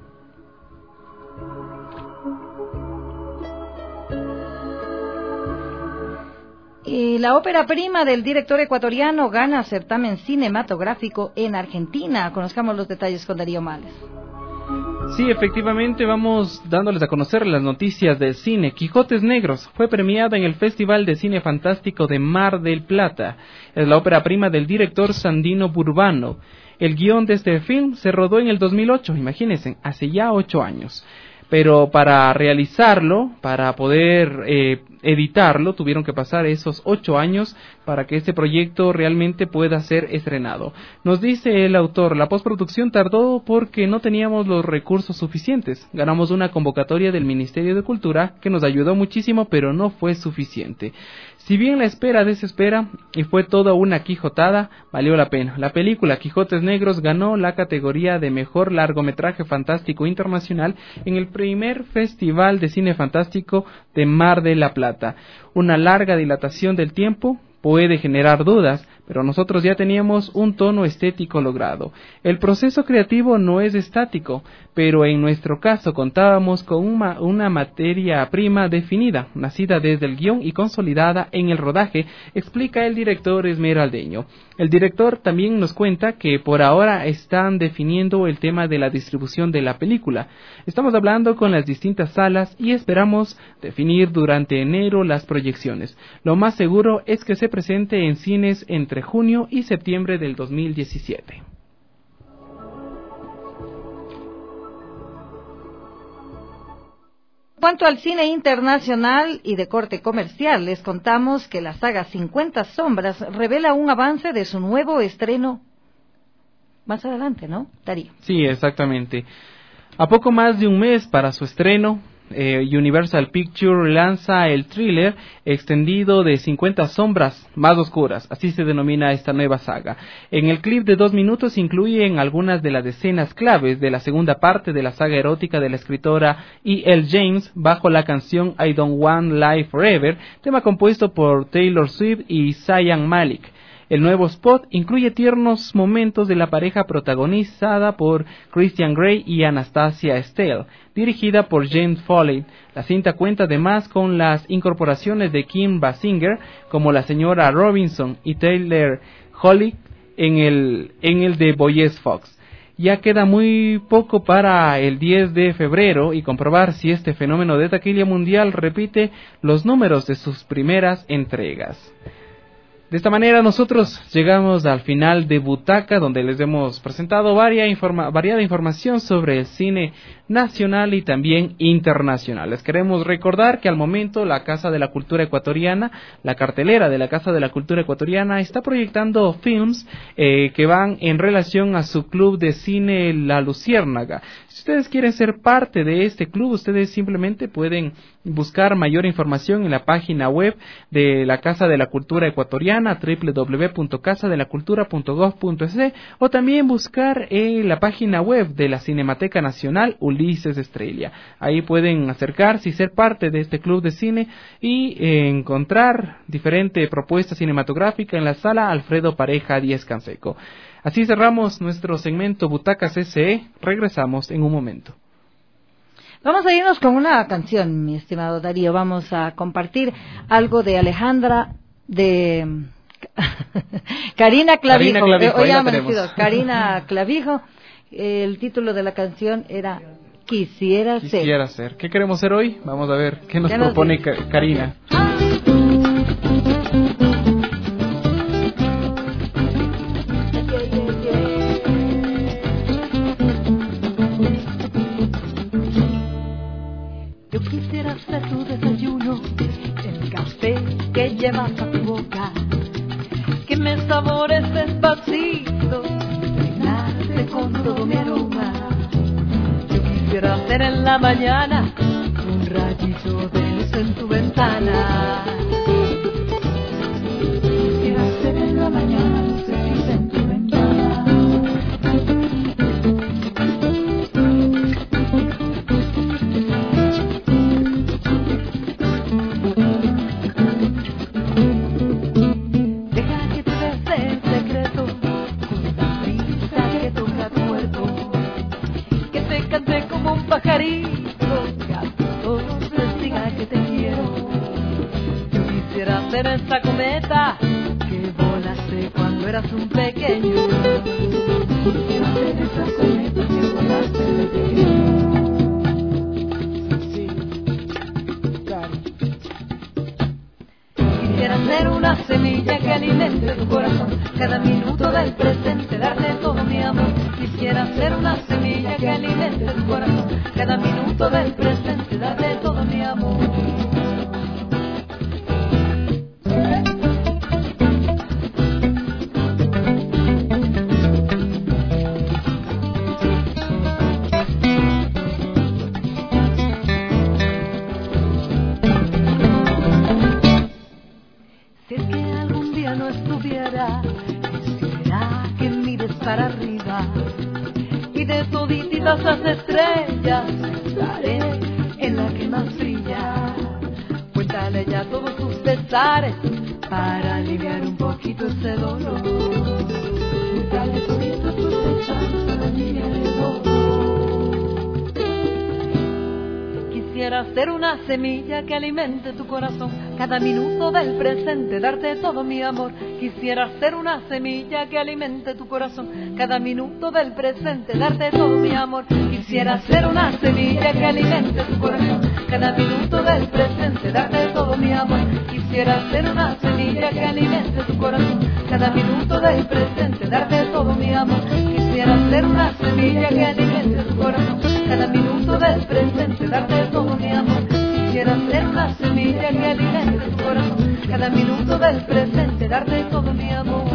Y la ópera prima del director ecuatoriano gana certamen cinematográfico en Argentina. Conozcamos los detalles con Darío Males. Sí, efectivamente, vamos dándoles a conocer las noticias del cine. Quijotes Negros fue premiada en el Festival de Cine Fantástico de Mar del Plata. Es la ópera prima del director Sandino Burbano. El guión de este film se rodó en el 2008, imagínense, hace ya 8 años. Pero para realizarlo, para poder editarlo, tuvieron que pasar esos 8 años para que este proyecto realmente pueda ser estrenado. Nos dice el autor, la postproducción tardó porque no teníamos los recursos suficientes. Ganamos una convocatoria del Ministerio de Cultura que nos ayudó muchísimo, pero no fue suficiente. Si bien la espera desespera y fue toda una quijotada, valió la pena. La película Quijotes Negros ganó la categoría de Mejor Largometraje Fantástico Internacional en el primer Festival de Cine Fantástico de Mar de la Plata. Una larga dilatación del tiempo puede generar dudas, pero nosotros ya teníamos un tono estético logrado. El proceso creativo no es estático, pero en nuestro caso contábamos con una materia prima definida, nacida desde el guión y consolidada en el rodaje, explica el director esmeraldeño. El director también nos cuenta que por ahora están definiendo el tema de la distribución de la película. Estamos hablando con las distintas salas y esperamos definir durante enero las proyecciones. Lo más seguro es que se presente en cines entre junio y septiembre del 2017. En cuanto al cine internacional y de corte comercial, les contamos que la saga 50 Sombras revela un avance de su nuevo estreno más adelante, ¿no, Darío? Sí, exactamente. A poco más de un mes para su estreno, Universal Pictures lanza el thriller extendido de 50 sombras más oscuras, así se denomina esta nueva saga. En el clip de 2 minutos incluyen algunas de las escenas claves de la segunda parte de la saga erótica de la escritora E.L. James bajo la canción I Don't Want Life Forever, tema compuesto por Taylor Swift y Zayn Malik. El nuevo spot incluye tiernos momentos de la pareja protagonizada por Christian Grey y Anastasia Steele, dirigida por James Foley. La cinta cuenta además con las incorporaciones de Kim Basinger como la señora Robinson y Taylor Holly en el de Boyes Fox. Ya queda muy poco para el 10 de febrero y comprobar si este fenómeno de taquilla mundial repite los números de sus primeras entregas. De esta manera nosotros llegamos al final de Butaca, donde les hemos presentado variada información sobre el cine nacional y también internacional. Les queremos recordar que al momento la Casa de la Cultura Ecuatoriana, la cartelera de la Casa de la Cultura Ecuatoriana está proyectando films que van en relación a su club de cine La Luciérnaga. Si ustedes quieren ser parte de este club, ustedes simplemente pueden buscar mayor información en la página web de la Casa de la Cultura Ecuatoriana, www.casadelacultura.gov.es, o también buscar en la página web de la Cinemateca Nacional Ulises Estrella. Ahí pueden acercarse y ser parte de este club de cine y encontrar diferente propuesta cinematográfica en la sala Alfredo Pareja 10 Canseco. Así cerramos nuestro segmento Butacas SE. Regresamos en un momento. Vamos a irnos con una canción, mi estimado Darío. Vamos a compartir algo de Karina Clavijo. Hoy ha amanecido Karina Clavijo. El título de la canción era Quisiera ser. ¿Qué queremos ser hoy? Vamos a ver qué nos propone Karina. que llevas a tu boca, que me sabores despacito, impregnarte con todo mi aroma. Yo quisiera hacer en la mañana un rayito de luz en tu ventana. Quisiera hacer en la mañana lucecita en tu ventana. Deja que te bese en secreto con la brisa que toca tu cuerpo, que te cante como un pajarito, que a todos les diga que te quiero. Yo quisiera ser esa cometa que volaste cuando eras un pequeño. Quisiera ser esa cometa que volaste de pequeño. Sí, claro. Quisiera ser una semilla que alimente tu corazón, cada minuto del presente darte todo mi amor. Quisiera ser una semilla que alimente tu corazón, cada minuto del presente darte todo mi amor. Si es que algún día no estuviera, quisiera que mires para arriba y de todititas las estrellas estaré en la que más brilla. Cuéntale ya todos tus pesares para aliviar un poquito ese dolor. Cuéntale toditos tus pesares para aliviar el dolor. Quisiera ser una semilla que alimente tu corazón, cada minuto del presente darte todo mi amor. Quisiera ser una semilla que alimente tu corazón, cada minuto del presente darte todo mi amor. Quisiera ser una semilla que alimente tu corazón, cada minuto del presente darte todo mi amor. Quisiera ser una semilla que alimente tu corazón, cada minuto del presente darte todo mi amor. Quisiera ser una semilla que alimente tu corazón, cada minuto del presente darte todo mi amor. Quisiera ser una semilla que alimente tu corazón, cada minuto del presente darte todo mi amor.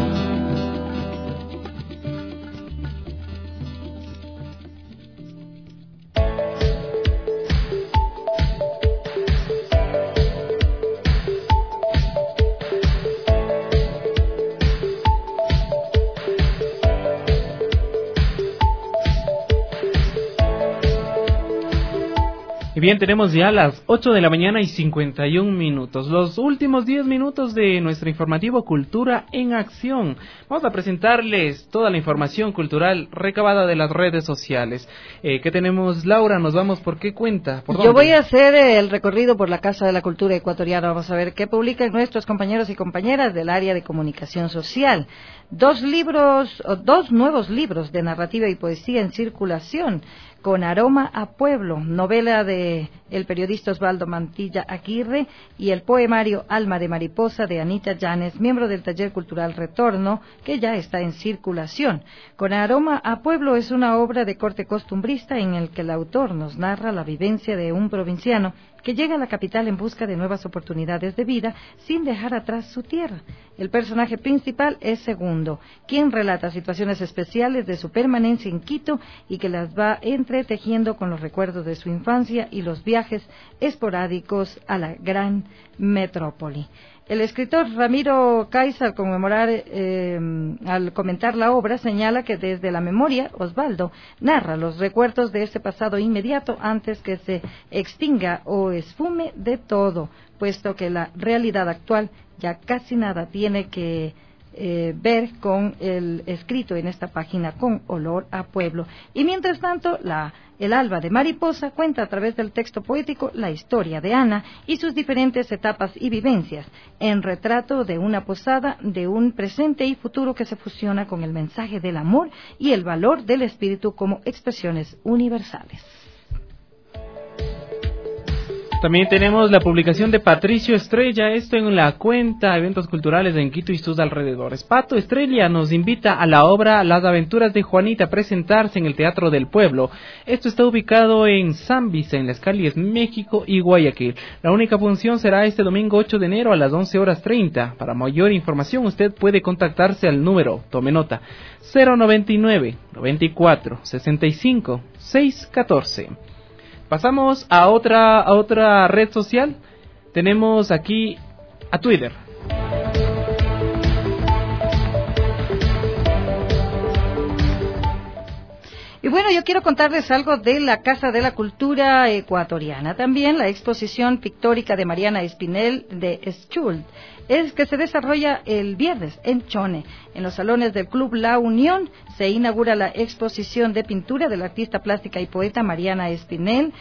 Y bien, tenemos ya las 8 de la mañana y 51 minutos, los últimos 10 minutos de nuestro informativo Cultura en Acción. Vamos a presentarles toda la información cultural recabada de las redes sociales. ¿Qué tenemos, Laura? ¿Nos vamos por qué cuenta? ¿Por dónde? Yo voy a hacer el recorrido por la Casa de la Cultura Ecuatoriana. Vamos a ver qué publican nuestros compañeros y compañeras del área de comunicación social. Dos nuevos libros de narrativa y poesía en circulación. Con aroma a pueblo, novela de el periodista Osvaldo Mantilla Aguirre, y el poemario Alma de Mariposa de Anita Llanes, miembro del taller cultural Retorno, que ya está en circulación. Con aroma a pueblo es una obra de corte costumbrista en el que el autor nos narra la vivencia de un provinciano que llega a la capital en busca de nuevas oportunidades de vida sin dejar atrás su tierra. El personaje principal es Segundo, quien relata situaciones especiales de su permanencia en Quito y que las va entretejiendo con los recuerdos de su infancia y los viajes esporádicos a la gran metrópoli. El escritor Ramiro Caiza, al comentar la obra, señala que desde la memoria, Osvaldo narra los recuerdos de ese pasado inmediato antes que se extinga o esfume de todo, puesto que la realidad actual ya casi nada tiene que ver con el escrito en esta página con olor a pueblo. Y mientras tanto, el Alba de Mariposa cuenta a través del texto poético la historia de Ana y sus diferentes etapas y vivencias, en retrato de una posada, de un presente y futuro que se fusiona con el mensaje del amor y el valor del espíritu como expresiones universales. También tenemos la publicación de Patricio Estrella, esto en la cuenta Eventos Culturales en Quito y sus alrededores. Pato Estrella nos invita a la obra Las Aventuras de Juanita a presentarse en el Teatro del Pueblo. Esto está ubicado en San Vicente, en las calles México y Guayaquil. La única función será este domingo 8 de enero a las 11:30. Para mayor información usted puede contactarse al número, tome nota, 099 94 65 614. Pasamos a otra red social. Tenemos aquí a Twitter. Y bueno, yo quiero contarles algo de la Casa de la Cultura Ecuatoriana. También la exposición pictórica de Mariana Espinel de Schuld, es que se desarrolla el viernes en Chone. En los salones del Club La Unión se inaugura la exposición de pintura de la artista plástica y poeta Mariana Espinel.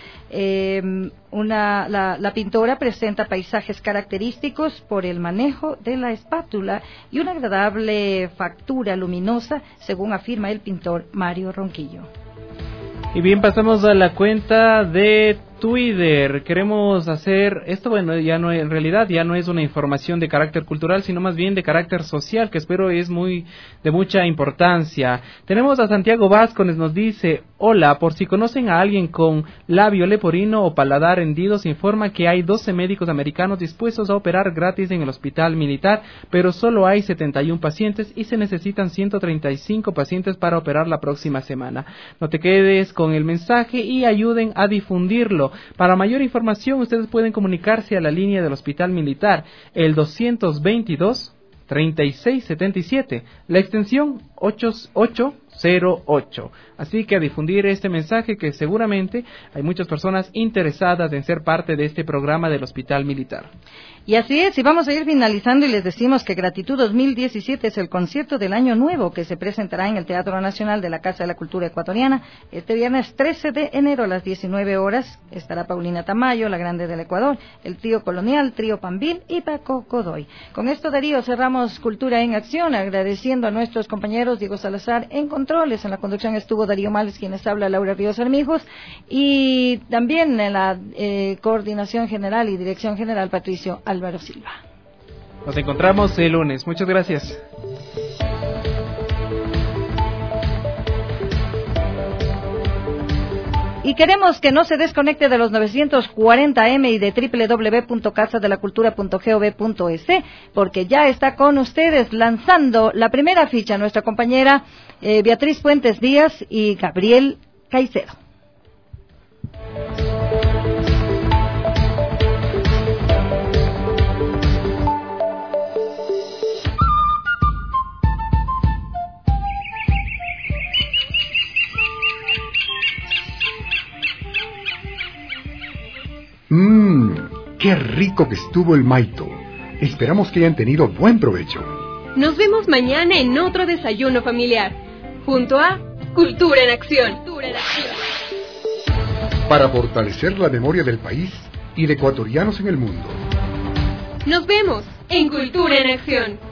La pintora presenta paisajes característicos por el manejo de la espátula y una agradable factura luminosa, según afirma el pintor Mario Ronquillo. Y bien, pasamos a la cuenta de Twitter. Queremos hacer esto, bueno, en realidad ya no es una información de carácter cultural, sino más bien de carácter social, que espero es de mucha importancia. Tenemos a Santiago Vázquez, nos dice: hola, por si conocen a alguien con labio leporino o paladar hendido, se informa que hay 12 médicos americanos dispuestos a operar gratis en el hospital militar, pero solo hay 71 pacientes y se necesitan 135 pacientes para operar la próxima semana. No te quedes con el mensaje y ayuden a difundirlo. Para mayor información, ustedes pueden comunicarse a la línea del Hospital Militar, el 222-3677, la extensión 8808. Así que a difundir este mensaje, que seguramente hay muchas personas interesadas en ser parte de este programa del Hospital Militar. Y así es, y vamos a ir finalizando y les decimos que Gratitud 2017 es el concierto del Año Nuevo que se presentará en el Teatro Nacional de la Casa de la Cultura Ecuatoriana este viernes 13 de enero a las 19 horas. Estará Paulina Tamayo, la Grande del Ecuador, el Trío Colonial, Trío Pambil y Paco Godoy. Con esto, Darío, cerramos Cultura en Acción, agradeciendo a nuestros compañeros Diego Salazar en controles. En la conducción estuvo Darío Males, quienes habla Laura Ríos Armijos, y también en la coordinación general y dirección general Patricio Álvaro Silva. Nos encontramos el lunes. Muchas gracias. Y queremos que no se desconecte de los 940M y de www.casadelacultura.gov.es, porque ya está con ustedes lanzando la primera ficha nuestra compañera Beatriz Puentes Díaz y Gabriel Caicedo. ¡Qué rico que estuvo el maito! Esperamos que hayan tenido buen provecho. Nos vemos mañana en otro desayuno familiar, junto a Cultura en Acción. Para fortalecer la memoria del país y de ecuatorianos en el mundo. Nos vemos en Cultura en Acción.